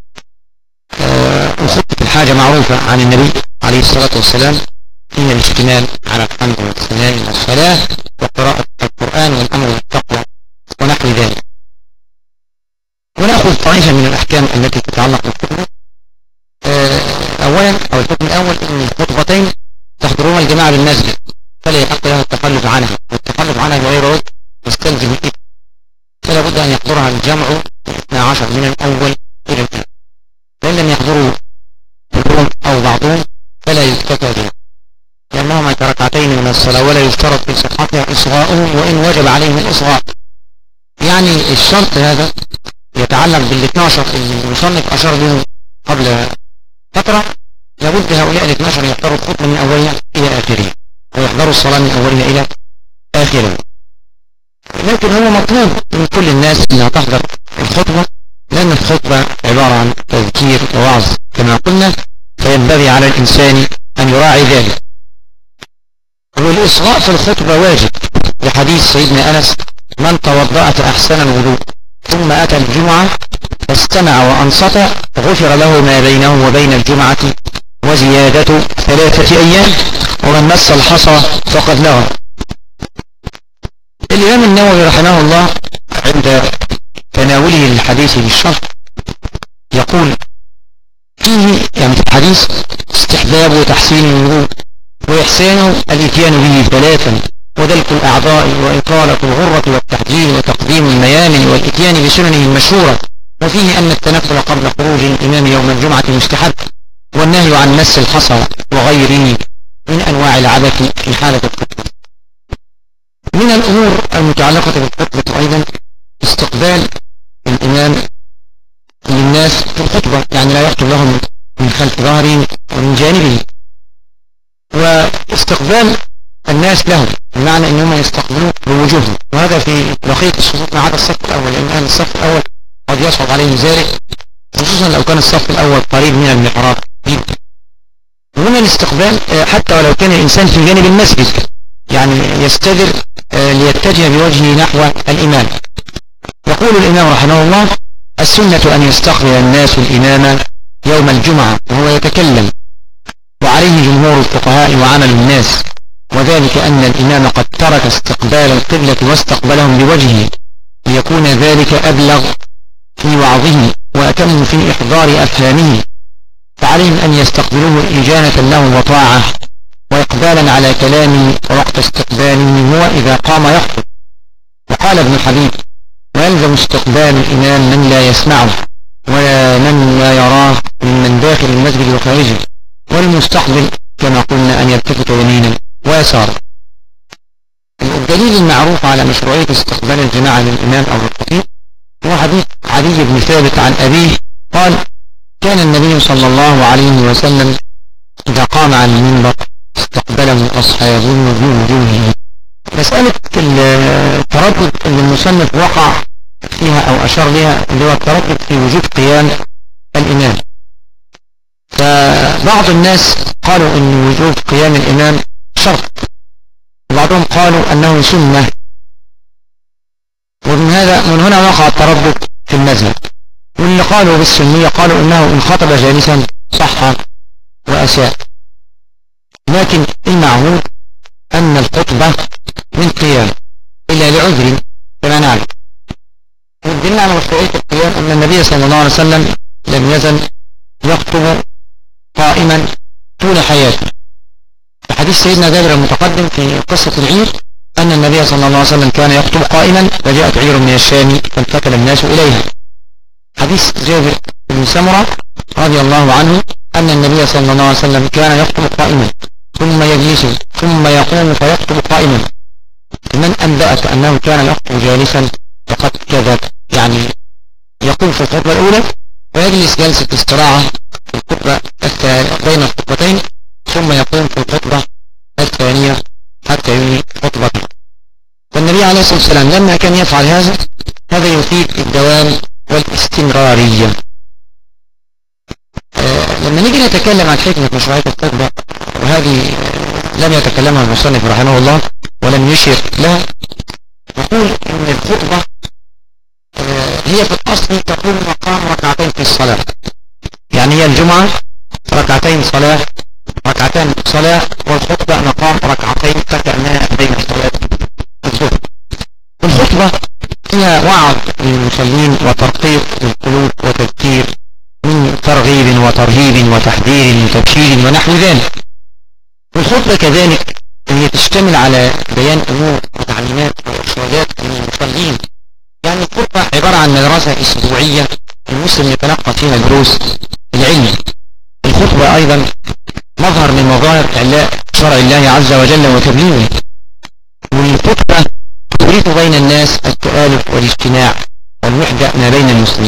وخطبة الحاجة معروفة عن النبي عليه الصلاة والسلام فيها الاشتمال على الحمد والثناء والصلاة وقراءة القرآن والأمر بالتقوى ونحو ذلك. ونأخذ طائفة من الأحكام التي تتعلق بالخطبة. أولا أو الحكم الأول أن الخطبتين تحضرون الجماعة بالمسجد فلا يحق له التخلف عنها، والتخلف عنها بغير عذر يستلزم الإثم، فلا بد أن يحضرها الجمع 12 من الأول إلى الآخر. فإن لم يحضروا كلهم أو بعضهم فلا يكتفى بها، لأنهما كركعتين من الصلاة ولا يشترط في صحتها إصغاؤهم وإن وجب عليهم الإصغاء. يعني الشرط هذا يتعلق بال12 اللي المصنف أشار بهم قبل فترة، لابد هؤلاء ال12 يحضروا الخطبة من أولها إلى آخرها ويحضروا الصلاة من أولها إلى آخرها. لكن هو مطلوب من كل الناس أنها تحضر الخطبة، لأن الخطبة عبارة عن تذكير ووعظ كما قلنا، فينبغي على الإنسان أن يراعي ذلك. والإصغاء في الخطبة واجب لحديث سيدنا أنس: من توضأ فأحسن الوضوء ثم أتى الجمعة فاستمع وأنصت غفر له ما بينه وبين الجمعة وزيادة 3 أيام، ومن مس الحصى فقد لغى. الإمام النووي رحمه الله عند تناوله للحديث بالشرح يقول فيه يعني في الحديث استحباب وتحسين الوضوء وإحسانه الإتيان به 3 ودلك الأعضاء وإطالة الغرة والتحجيل وتقديم الميامن والإتيان بسننه المشهورة. وفيه أن التنفل قبل خروج الإمام يوم الجمعة مستحب، والنهي عن مس الحصى وغيره من أنواع العبث في حالة الخطبة. من الأمور المتعلقة بالخطبة أيضا استقبال الإمام للناس في الخطبة، يعني لا يخطب لهم من خلف ظهره ومن جانبه، واستقبال الناس له بمعنى أنهم يستقبلوا بوجوههم، وهذا في بقية الصفوف ما عدا الصف الأول، لأن أهل الصف الأول قد يصعب عليهم ذلك، خصوصا لو كان الصف الأول قريب من المحراب. ومن الاستقبال حتى ولو كان الإنسان في جانب المسجد، يعني يستدر ليتجه بوجهه نحو الإمام. يقول الإمام رحمه الله: السنة أن يستقبل الناس الإمام يوم الجمعة وهو يتكلم، وعليه جمهور الفقهاء وعمل الناس، وذلك أن الإمام قد ترك استقبال القبلة واستقبلهم بوجهه ليكون ذلك أبلغ في وعظه وأتم في إحضار أفهامه، فعليهم أن يستقبلوه إجانة له وطاعة وإقبالا على كلامه وقت استقباله هو إذا قام يخطب. وقال ابن حبيب: ويلزم استقبال الإمام من لا يسمعه ولا من لا يراه ممن داخل المسجد وخارجه، والمستقبل كما قلنا أن يلتفت يمينا ويسارا. الدليل المعروف على مشروعية استقبال الجماعة للإمام أو الخطيب هو حديث علي بن ثابت عن أبيه قال: كان النبي صلى الله عليه وسلم إذا قام عن المنبر استقبله أصحابه بوجوههم. مسألة التردد اللي المصنف وقع فيها أو أشار لها اللي هو التردد في وجوب قيام الإمام. فبعض الناس قالوا أن وجوب قيام الإمام شرط، وبعضهم قالوا أنه سنة، ومن هنا وقع التردد في المذهب. واللي قالوا بالسنية قالوا أنه إن خطب جالسا صح وأساء، لكن المعهود أن الخطبة من قيام إلا لعذر كما نعلم. والدليل على مشروعية القيام أن النبي صلى الله عليه وسلم لم يزل يخطب قائما طول حياته. في حديث سيدنا جابر المتقدم في قصة العير أن النبي صلى الله عليه وسلم كان يخطب قائما فجاءت عير من الشام فالتفت الناس إليها. حديث جابر بن سمرة رضي الله عنه أن النبي صلى الله عليه وسلم كان يخطب قائما ثم يجلس ثم يقوم فيخطب قائما. من أنبأك أنه كان يخطب جالسا فقد كذب، يعني يقوم في الخطبة الأولى ويجلس جلسة استراحة في الخطبة بين الخطبتين ثم يقوم في الخطبة الثانية حتى ينهي خطبته. والنبي عليه الصلاة والسلام لما كان يفعل هذا يفيد الدوام والاستمرارية. لما نيجي نتكلم عن حكمة مشروعية الخطبة، وهذه لم يتكلمها المصنف رحمه الله ولم يشر لها، نقول ان الخطبة هي في الأصل تكون مقام ركعتين في الصلاة. يعني هي الجمعة ركعتين صلاة، ركعتين صلاة، والخطبة مقام ركعتين فكأنها بين صلاة الظهر. الخطبة فيها وعظ للمصلين وترقيق للقلوب وتذكير من ترغيب وترهيب وتحذير وتبشير ونحو ذلك. والخطبة كذلك هي تشتمل على بيان أمور وتعليمات وإرشادات للمصلين. يعني الخطبة عبارة عن مدرسة أسبوعية المسلم يتلقى فيها دروس العلم. الخطبة أيضا مظهر من مظاهر إعلاء شرع الله عز وجل وتبليغه. والخطبة تريد بين الناس التآلف والاجتماع والوحدة ما بين المسلمين.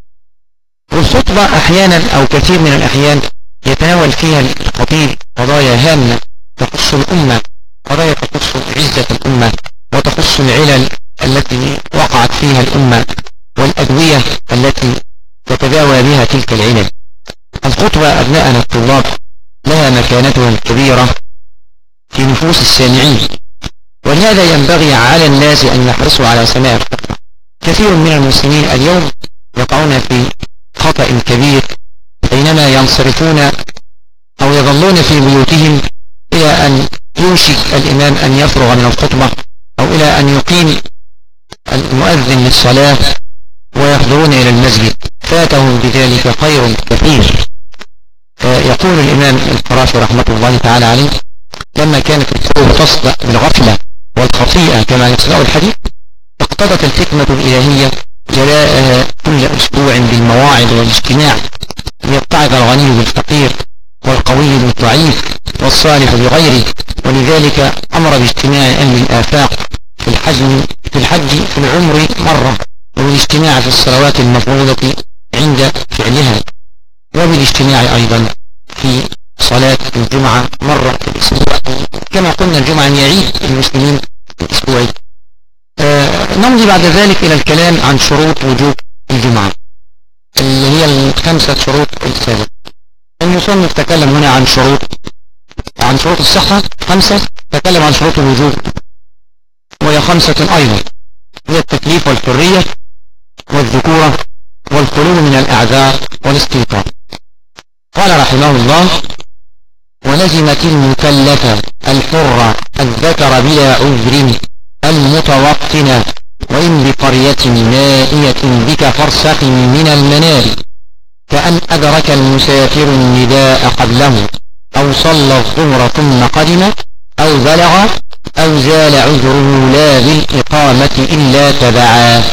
والخطبة أحيانا أو كثير من الأحيان يتناول فيها الخطيب قضايا هامة تخص الأمة، قضايا تخص عزة الأمة وتخص العلل التي وقعت فيها الأمة والأدوية التي تتداوى بها تلك العلل. الخطبة أبناءنا الطلاب لها مكانتها الكبيرة في نفوس السامعين، ولهذا ينبغي على الناس أن يحرصوا على سماع الخطبة. كثير من المسلمين اليوم يقعون في خطأ كبير بينما ينصرفون أو يظلون في بيوتهم إلى أن يوشك الإمام أن يفرغ من الخطبة أو إلى أن يقيم المؤذن للصلاة ويحضرون إلى المسجد، فاتهم بذلك خير كثير. يقول الإمام القرافي رحمة الله تعالى عليه: لما كانت القلوب تصدأ بالغفلة والخطيئة كما يصدأ الحديث، اقتضت الحكمة الإلهية جلاءها كل أسبوع بالمواعظ والاجتماع ليتعظ الغني بالفقير والقوي بالضعيف والصالح بغيره. ولذلك أمر باجتماع أهل الآفاق في الحج في العمر مرة، وبالاجتماع في الصلوات المفروضة عند فعلها، وبالاجتماع أيضا في صلاة الجمعة مرة في الأسبوع. كما قلنا الجمعة هي عيد المسلمين الأسبوعي. نمضي بعد ذلك إلى الكلام عن شروط وجوب الجمعة اللي هي الخمسة شروط السابقة. المصنف تكلم هنا عن شروط الصحة 5، تكلم عن شروط الوجوب وهي 5 أيضا، هي التكليف والحرية والذكورة والخلو من الأعذار والاستيطان. قال رحمه الله: ولزمت المكلفة الحرة الذكر بلا عذر المتوطنة وإن بقرية نائية بك فرسخ من المنار، كأن أدرك المسافر النداء قبله أو صلى الظهر ثم قدم أو بلغ أو زال عذره لا بالإقامة إلا تبعا.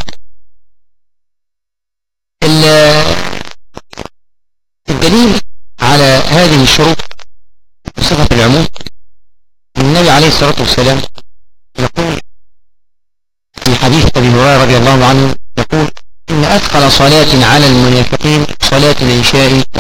الدليل على هذه الشروط بصفة العموم النبي عليه الصلاة والسلام يقول في حديث أبي هريرة رضي الله عنه، يقول: إن أثقل صلاة على المنافقين صلاة العشاء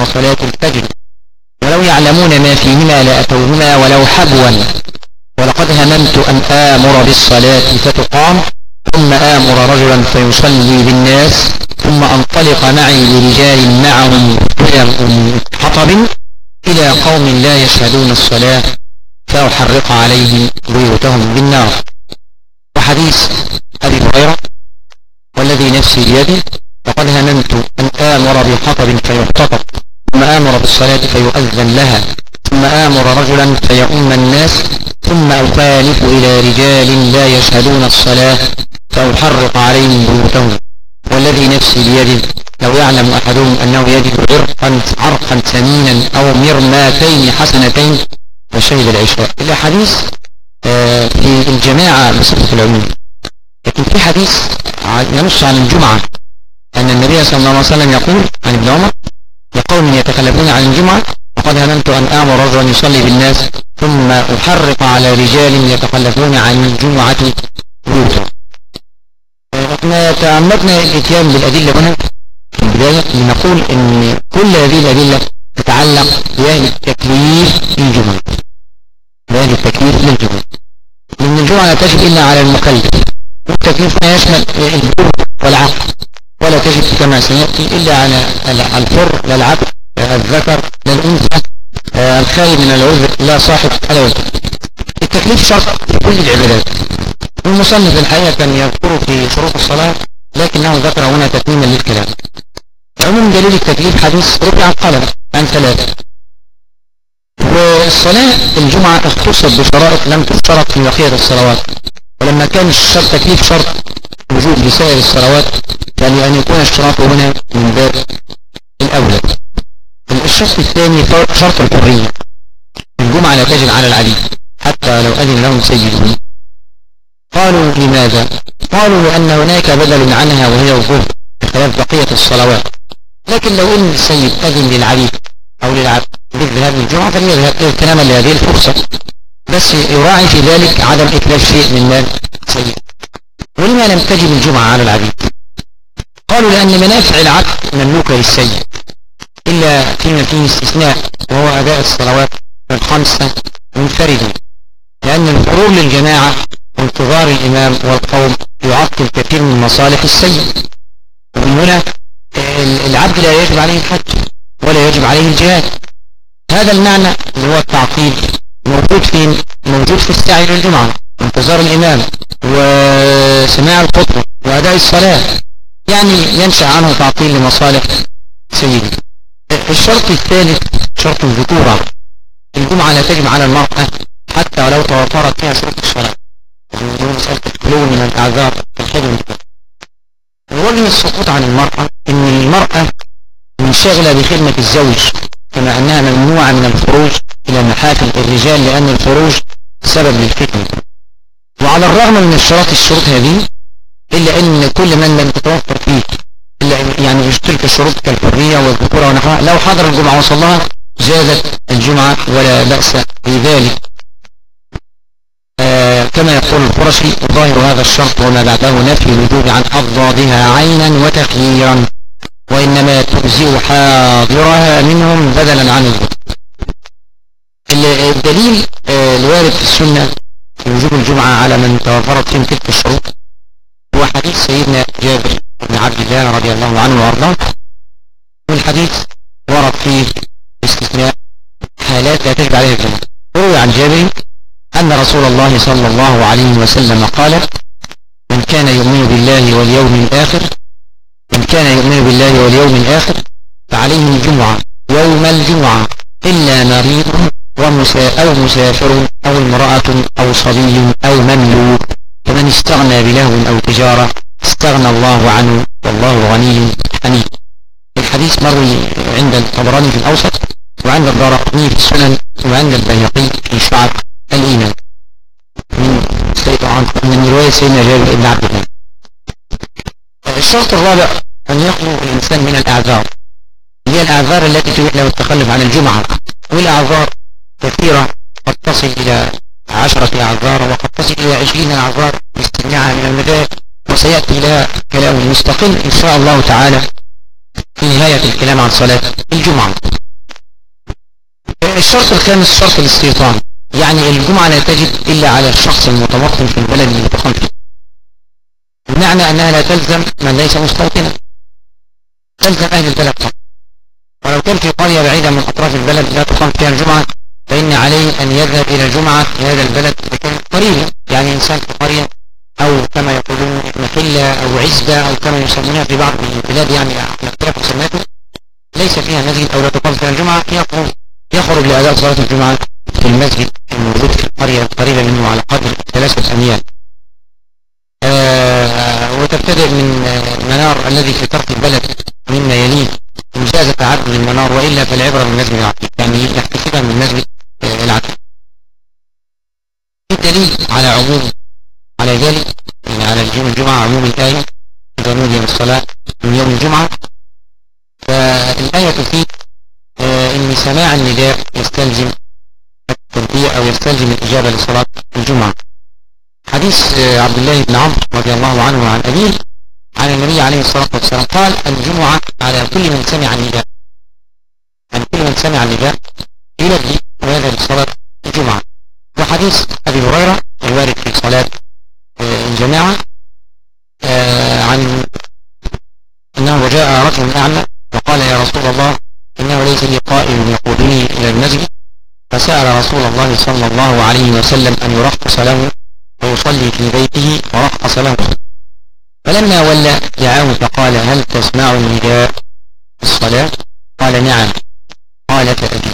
وصلاة الفجر، ولو يعلمون ما فيهما لأتوهما ولو حبوا. ولقد هممت أن آمر بالصلاة فتقام، ثم آمر رجلا فيصلي بالناس، ثم أنطلق معي برجال معهم حطب إلى قوم لا يشهدون الصلاة فأحرق عليهم بيوتهم بالنار. وحديث أبي هريرة والذي نفسي بيده لقد هممت أن آمر بحطب فيحتطب، ثم آمر بالصلاة فيؤذن لها، ثم آمر رجلا فيؤم الناس، ثم أخالف إلى رجال لا يشهدون الصلاة فأحرق عليهم بيوتهم، والذي نفسي بيده لو يعلم أحدهم أنه يجد عرقا ثمينا أو مرماتين حسنتين وشهد العشاء. الحديث في الجماعة بصفة العموم، لكن في حديث ينص عن الجمعة أن النبي صلى الله عليه وسلم يقول عن ابن عمر لقوم يتكلمون عن الجمعة: وقد هممت أن آمر رجلا يصلي بالناس ثم أحرق على رجال يتخلفون عن الجمعة بيوتهم. احنا تعمدنا الاتيان بالأدلة هنا في البداية لنقول ان كل هذه الأدلة تتعلق بأهل التكليف للجمعة، بأهل التكليف للجمعة، لأن الجمعة لا تجب إلا على المكلف، والتكليف لا يشمل البلوغ والعقل، ولا تجب كما سيأتي إلا على الحر لا العبد، الذكر لا الأنثى، الخالي من العذر لا صاحب العذر. التكليف شرط في كل العبادات. والمصنف الحقيقة كان يذكره في شروط الصلاة لكنه ذكر هنا تتميما للكلام. عموم دليل التكليف حديث رفع القلم عن 3. والصلاة الجمعة اختصت بشرائط لم تشترط في بقية الصلوات، ولما كان الشرط تكليف شرط وجود لسائر الصلوات فلأن يكون اشتراطه هنا من باب الأولى. الشرط الثاني شرط الحرية. الجمعة لا تجب على العبيد حتى لو أذن لهم سيدهم. قالوا لماذا؟ قالوا لأن هناك بدل عنها وهي الظهر بخلاف بقية الصلوات، لكن لو أن السيد أذن للعبيد أو للعبد بالذهاب للجمعة فليذهب اغتناما لهذه الفرصة، بس يراعي في ذلك عدم إتلاف شيء من مال السيد. ولما لم تجب الجمعة على العبيد؟ قالوا لأن منافع العبد مملوكة للسيد إلا فيما فيه استثناء، وهو أداء الصلوات الخمسة منفردا، لأن الخروج للجماعة وانتظار الإمام والقوم يعطل كثير من مصالح السيد. ومن هنا العبد لا يجب عليه الحج ولا يجب عليه الجهاد. هذا المعنى اللي هو التعطيل موجود في السعي للجمعة وانتظار الإمام وسماع الخطبة وأداء الصلاة، يعني ينشأ عنه تعطيل لمصالح سيده. الشرط الثالث شرط الذكورة. الجمعة لا تجب على المرأة حتى ولو توفرت فيها شروط الصلاة، مسألة الخلو من الأعذار الحجم. ووجه السقوط عن المرأة إن المرأة منشغلة بخدمة الزوج، كما أنها ممنوعة من الخروج إلى محافل الرجال لأن الخروج سبب للفتنة. وعلى الرغم من الشروط هذه إلا أن كل من لم تتوفر فيه إلا يعني تلك الشروط كالحرية والذكورة ونحوها لو حضر الجمعة وصلاها جازت الجمعة ولا بأس بذلك. كما يقول القرشي: ظاهر هذا الشرط وما بعده نفي الوجوب عن أضدادها عينا وتخييرا، وإنما تجزئ حاضرها منهم بدلا عن الظهر. الدليل الوارد في السنة في وجوب الجمعة على من توفرت فيهم تلك الشروط هو حديث سيدنا جابر بن عبد الله رضي الله عنه وارضاه، والحديث ورد فيه استثناء حالات لا تجب عليها الجمعة. روي عن جابر أن رسول الله صلى الله عليه وسلم قال: من كان يؤمن بالله واليوم الآخر فعليه الجمعة يوم الجمعة إلا مريض أو مسافر أو امرأة أو صبي أو مملوك، فمن استغنى بلهو أو تجارة استغنى الله عنه والله غني حميد. الحديث مروي عند الطبراني في الأوسط وعند الدارقطني في السنن وعند البيهقي في شعب الإيمان من رواية سيدنا جابر بن عبد الله. الشرط الرابع أن يخلو الإنسان من الأعذار، هي الأعذار التي تبيح له التخلف عن الجمعة، والأعذار كثيرة قد تصل إلى 10 أعذار وقد تصل إلى 20 أعذار باستثناء من المذاهب، وسيأتي لها كلام مستقل إن شاء الله تعالى في نهاية الكلام عن صلاة الجمعة. الشرط الخامس شرط الاستيطان، يعني الجمعة لا تجب إلا على الشخص المتوطن في البلد اللي تقام فيه، بمعنى أنها لا تلزم من ليس مستوطنا، تلزم أهل البلد فقط. ولو كان في قرية بعيدة من أطراف البلد لا تقام فيها الجمعة، فإن عليه أن يذهب إلى الجمعة في هذا البلد لكن قريبا، يعني إنسان في قرية أو كما يقولون محلة أو عزبة أو كما يسمونها في بعض البلاد، يعني على اختلاف مسماته، ليس فيها مسجد أو لا تقام فيها الجمعة، يخرج لأداء صلاة الجمعة في المسجد الموجود في القرية القريبة منه على قدر 3 أميال. وتبتدئ من المنار الذي في طرف البلد مما يليه إن جاز تعدد المنار، وإلا فالعبرة بالمسجد العتيق، يعني يحتسبها من المسجد العتيق. الدليل على عموم على ذلك، يعني على الجمعة عموم الآية إذا نودي للصلاة من يوم الجمعة، فالآية فيه إن سماع النداء يستلزم التلبية أو يستلزم الإجابة لصلاة الجمعة. حديث عبد الله بن عمرو رضي الله عنه وعن أبيه عن النبي عليه الصلاة والسلام قال: الجمعة على كل من سمع النداء، عن كل من سمع النداء يلبي ويذهب لصلاة الجمعة. وحديث أبي هريرة الوارد في صلاة الجماعة عن أنه جاء رجل أعمى وقال: يا رسول الله إنه ليس لي قائم يقودني إلى المسجد، فسأل رسول الله صلى الله عليه وسلم أن يرخص له ويصلي في بيته، ورخص له. فلما ولى دعاه فقال: هل تسمع النداء في الصلاة؟ قال: نعم. قال: فأجب.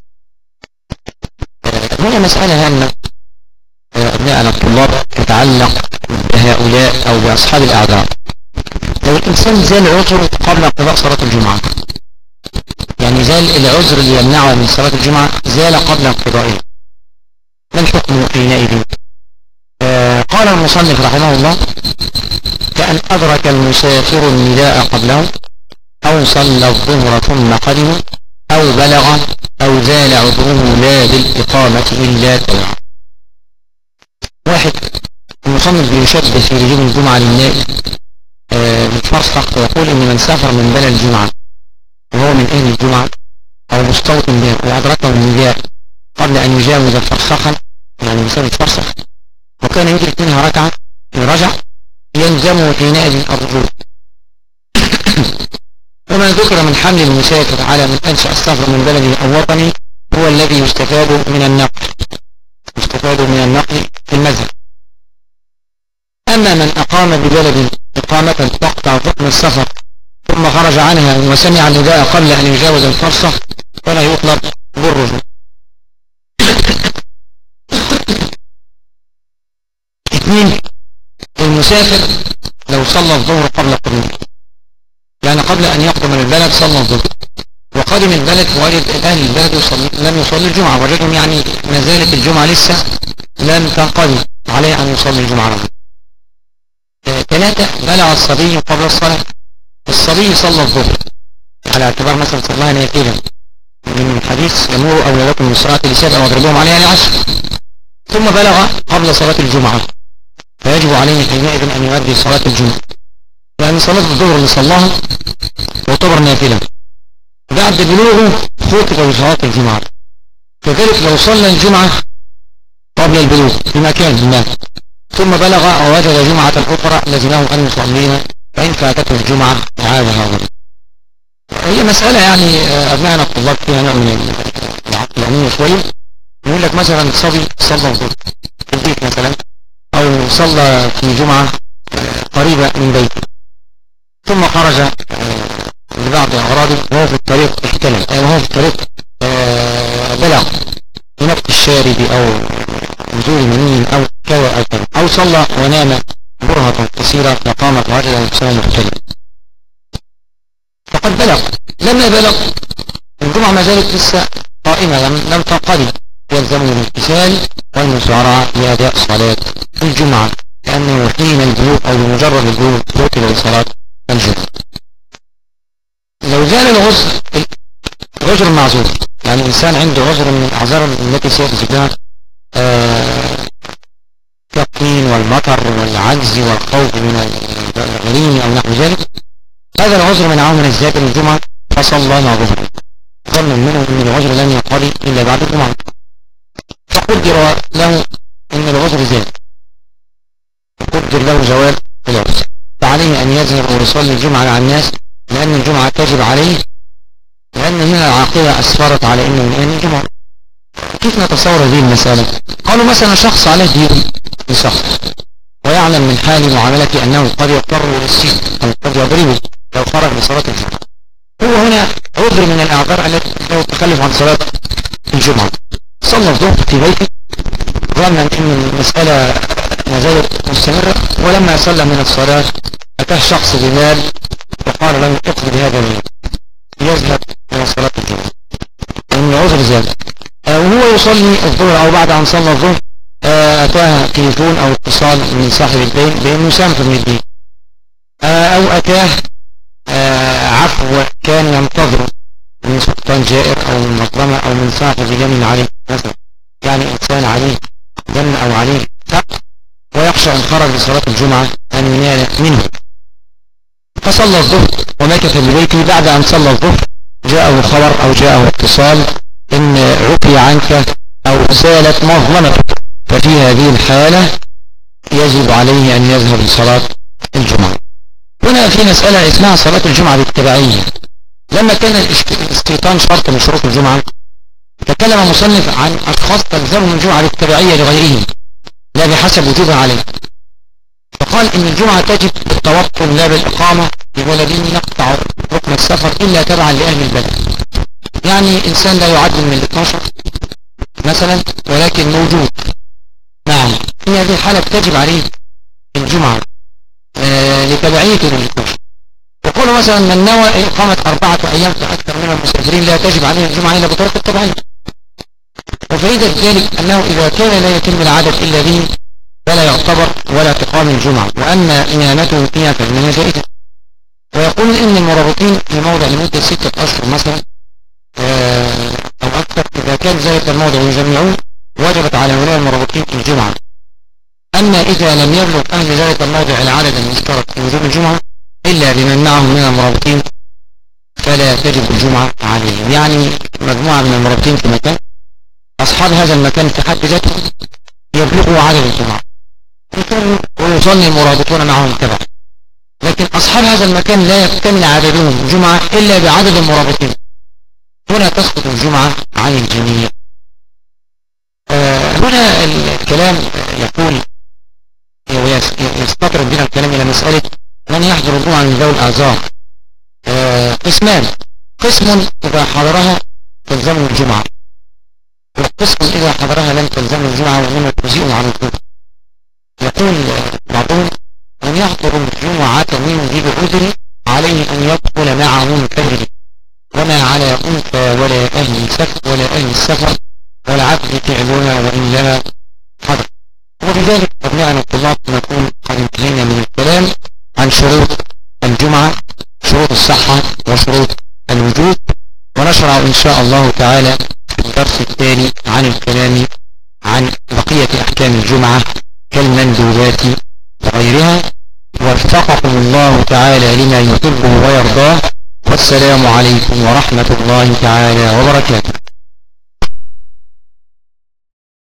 هنا مسألة هامة أبناءنا الطلاب تتعلق بهؤلاء أو بأصحاب الأعذار. لو الإنسان زال عذره قبل قضاء صلاة الجمعة، يعني زال العذر اللي يمنعه من صلاة الجمعة زال قبل انقضائها، ما الحكم حينئذ؟ قال المصنف رحمه الله: كأن أدرك المسافر النداء قبله، أو صلى الظهر ثم قدم، أو بلغ، أو زال عذره لا بالإقامة إلا تبع. واحد، المصنف بيشبه في لزوم الجمعة للنائب بالفرسخ، ويقول إن من سافر من بلد الجمعة وهو من أهل الجمعة أو مستوطن بها وأدركه النداء قبل أن يجاوز فرسخا، يعني مسافة فرسخ، وكان يدرك منها ركعة، إن رجع يلزمه حينئذ الرجوع. وما ذكر من حمل المسافر على من أنشأ السفر من بلده أو وطنه هو الذي يستفاد من النقل في المذهب. أما من أقام ببلد إقامة تقطع حكم السفر ثم خرج عنها وسمع النداء قبل أن يجاوز الفرسخ فلا يطلب بالرجوع. 2، المسافر لو صلى الظهر قبل قدومه، يعني قبل أن يقدم البلد صلى الظهر، وقدم البلد وجد أهل البلد لم يصلي الجمعة، وجدهم يعني ما زالت الجمعة لسه لم تنقضي، عليه أن يصلي الجمعة رجل. 3، بلغ الصبي قبل الصلاة، الصبي صلى الظهر على اعتبار مثلا صلاها نافلة من حديث: يمر أولادكم من الصلاة لسبع واضربوهم عليها لعشر، ثم بلغ قبل صلاة الجمعة، فيجب عليه حينئذ أن يؤدي صلاة الجمعة، لأن صلاة الظهر اللي صلاها تعتبر نافلة، بعد بلوغه خطب بصلاة الجمعة. كذلك لو صلى الجمعة قبل البلوغ في مكان ما ثم بلغ ووجد جمعة أخرى لزمه أن يصليها، فإن فاتته الجمعة عادها ظهر. هي مسألة يعني أبنائنا الطلاب فيها نوع من العقلانية شوية. يقول لك مثلا صبي صلى الظهر في البيت مثلا، أو صلى في جمعة قريبة من بيته، ثم خرج لبعض أغراضه وهو في الطريق احتلم، وهو في الطريق بلغ بنقط الشارب أو نزول مني أو كذا أو كذا، أو صلى ونام برهة قصيرة فقامت ووجد نفسه محتلم، فقد بلغ. لما بلغ الجمعة ما زالت لسه قائمة لم تنقضي، يلزمه الامتثال والمسارعة لأداء صلاة الجمعة، لأنه حين البلوغ أو بمجرد البلوغ يوكل لصلاة الجمعة. لو زال العذر المعذور، يعني الإنسان عنده عذر من الأعذار التي سيتذكرها كالطين والمطر والعجز والخوف من الغريم أو نحو ذلك، هذا العذر منعه من الزيادة الجمعة فصلى ما ظهر، ظنا منه أن العذر لن ينقضي إلا بعد الجمعة، فقدر له أن العذر زال، قدر له زوال العذر، فعليه أن يذهب ويصلي الجمعة مع الناس، لأن الجمعة تجب عليه، لأن هنا العاقبة أسفرت على أنه من أهل الجمعة. كيف نتصور هذه المسألة؟ قالوا مثلا شخص عليه دين لشخص، ويعلم من حال معاملته أنه قد يضطر للسجن أو قد يضربه لو خرج لصلاة الجمعة. هو هنا عذر من الأعذار التي له التخلف عن صلاة الجمعة، صلى الظهر في بيته ظنا أن المسألة ما زالت مستمرة، ولما سلم من الصلاة أتاه شخص بمال وقال له اقضي بهذا المال يذهب إلى صلاة الجمعة، لأن العذر زاد. وهو يصلي الظهر أو بعد أن صلى الظهر أتاه تليفون أو اتصال من صاحب الدين بأنه يسامحه من الدين، أو أتاه عفو كان ينتظر من سلطان جائر أو من مظلمة أو من صاحب دين عليه مثلا، يعني إنسان عليه دم أو عليه حق ويخشى إن خرج لصلاة الجمعة أن ينال منه، فصلى الظهر ومكث ببيته. بعد أن صلى الظهر جاءه خبر أو جاءه اتصال إن عفي عنك أو زالت مظلمتك، ففي هذه الحالة يجب عليه أن يذهب لصلاة الجمعة. هنا في مسألة اسمها صلاة الجمعة بالتبعية. لما كان الاستيطان شرط من شروط الجمعة، تكلم مصنف عن أشخاص تلزمهم الجمعة بالتبعية لغيرهم لا بحسب وجوبها عليه، فقال إن الجمعة تجب بالتوطن لا بالإقامة لولدين يقطع ركن السفر إلا تبعا لأهل البلد. يعني إنسان لا يعدل من 12 مثلا ولكن موجود، نعم، في هذه الحالة تجب عليه الجمعة لتبعية لل12. يقول مثلا من نوى إقامة 4 أيام فأكثر من المسافرين لا تجب عليه الجمعة إلا بطريقة التبعية. وفائدة ذلك أنه إذا كان لا يتم العدد إلا به فلا يعتبر ولا تقام الجمعة، وأما إمامته فيها فإنها جائزة. ويقول إن المرابطين في موضع لمدة 6 أشهر مثلا أو أكثر، إذا كان ذلك الموضع يجمعون وجبت على هؤلاء المرابطين الجمعة. أما إذا لم يبلغ أهل ذلك الموضع العدد المشترك في وجوب الجمعة إلا بمن معهم من المرابطين فلا تجب الجمعة عليهم. يعني مجموعة من المرابطين في مكان، أصحاب هذا المكان في حد ذاتهم يبلغوا عدد الجمعة ويصلي المرابطون معهم تبعا، لكن أصحاب هذا المكان لا يكتمل عددهم الجمعة إلا بعدد المرابطين، هنا تسقط الجمعة عن الجميع. هنا الكلام يقول يستطرد بنا الكلام إلى مسألة من يحضر الجمعة من ذوي الأعذار. قسمان: قسم إذا حضرها تلزمه الجمعة، وقسم إذا حضرها لم تلزمه الجمعة وإنما تجزئه عن الظهر. يقول بعضهم من يحضر الجمعة من ذي بعذر عليه أن يدخل معه الفجر، وما على أنثى ولا أهل السفر والعبد فعلها وإن لها حضر. وبذلك أبناءنا الطلاب نكون قد انتهينا من الكلام عن شروط الجمعة، شروط الصحة وشروط الوجوب، ونشرع إن شاء الله تعالى في الدرس التالي عن الكلام عن بقية أحكام الجمعة كالمندوبات وغيرها. وفقكم الله تعالى لما يحبه ويرضاه، والسلام عليكم ورحمة الله تعالى وبركاته.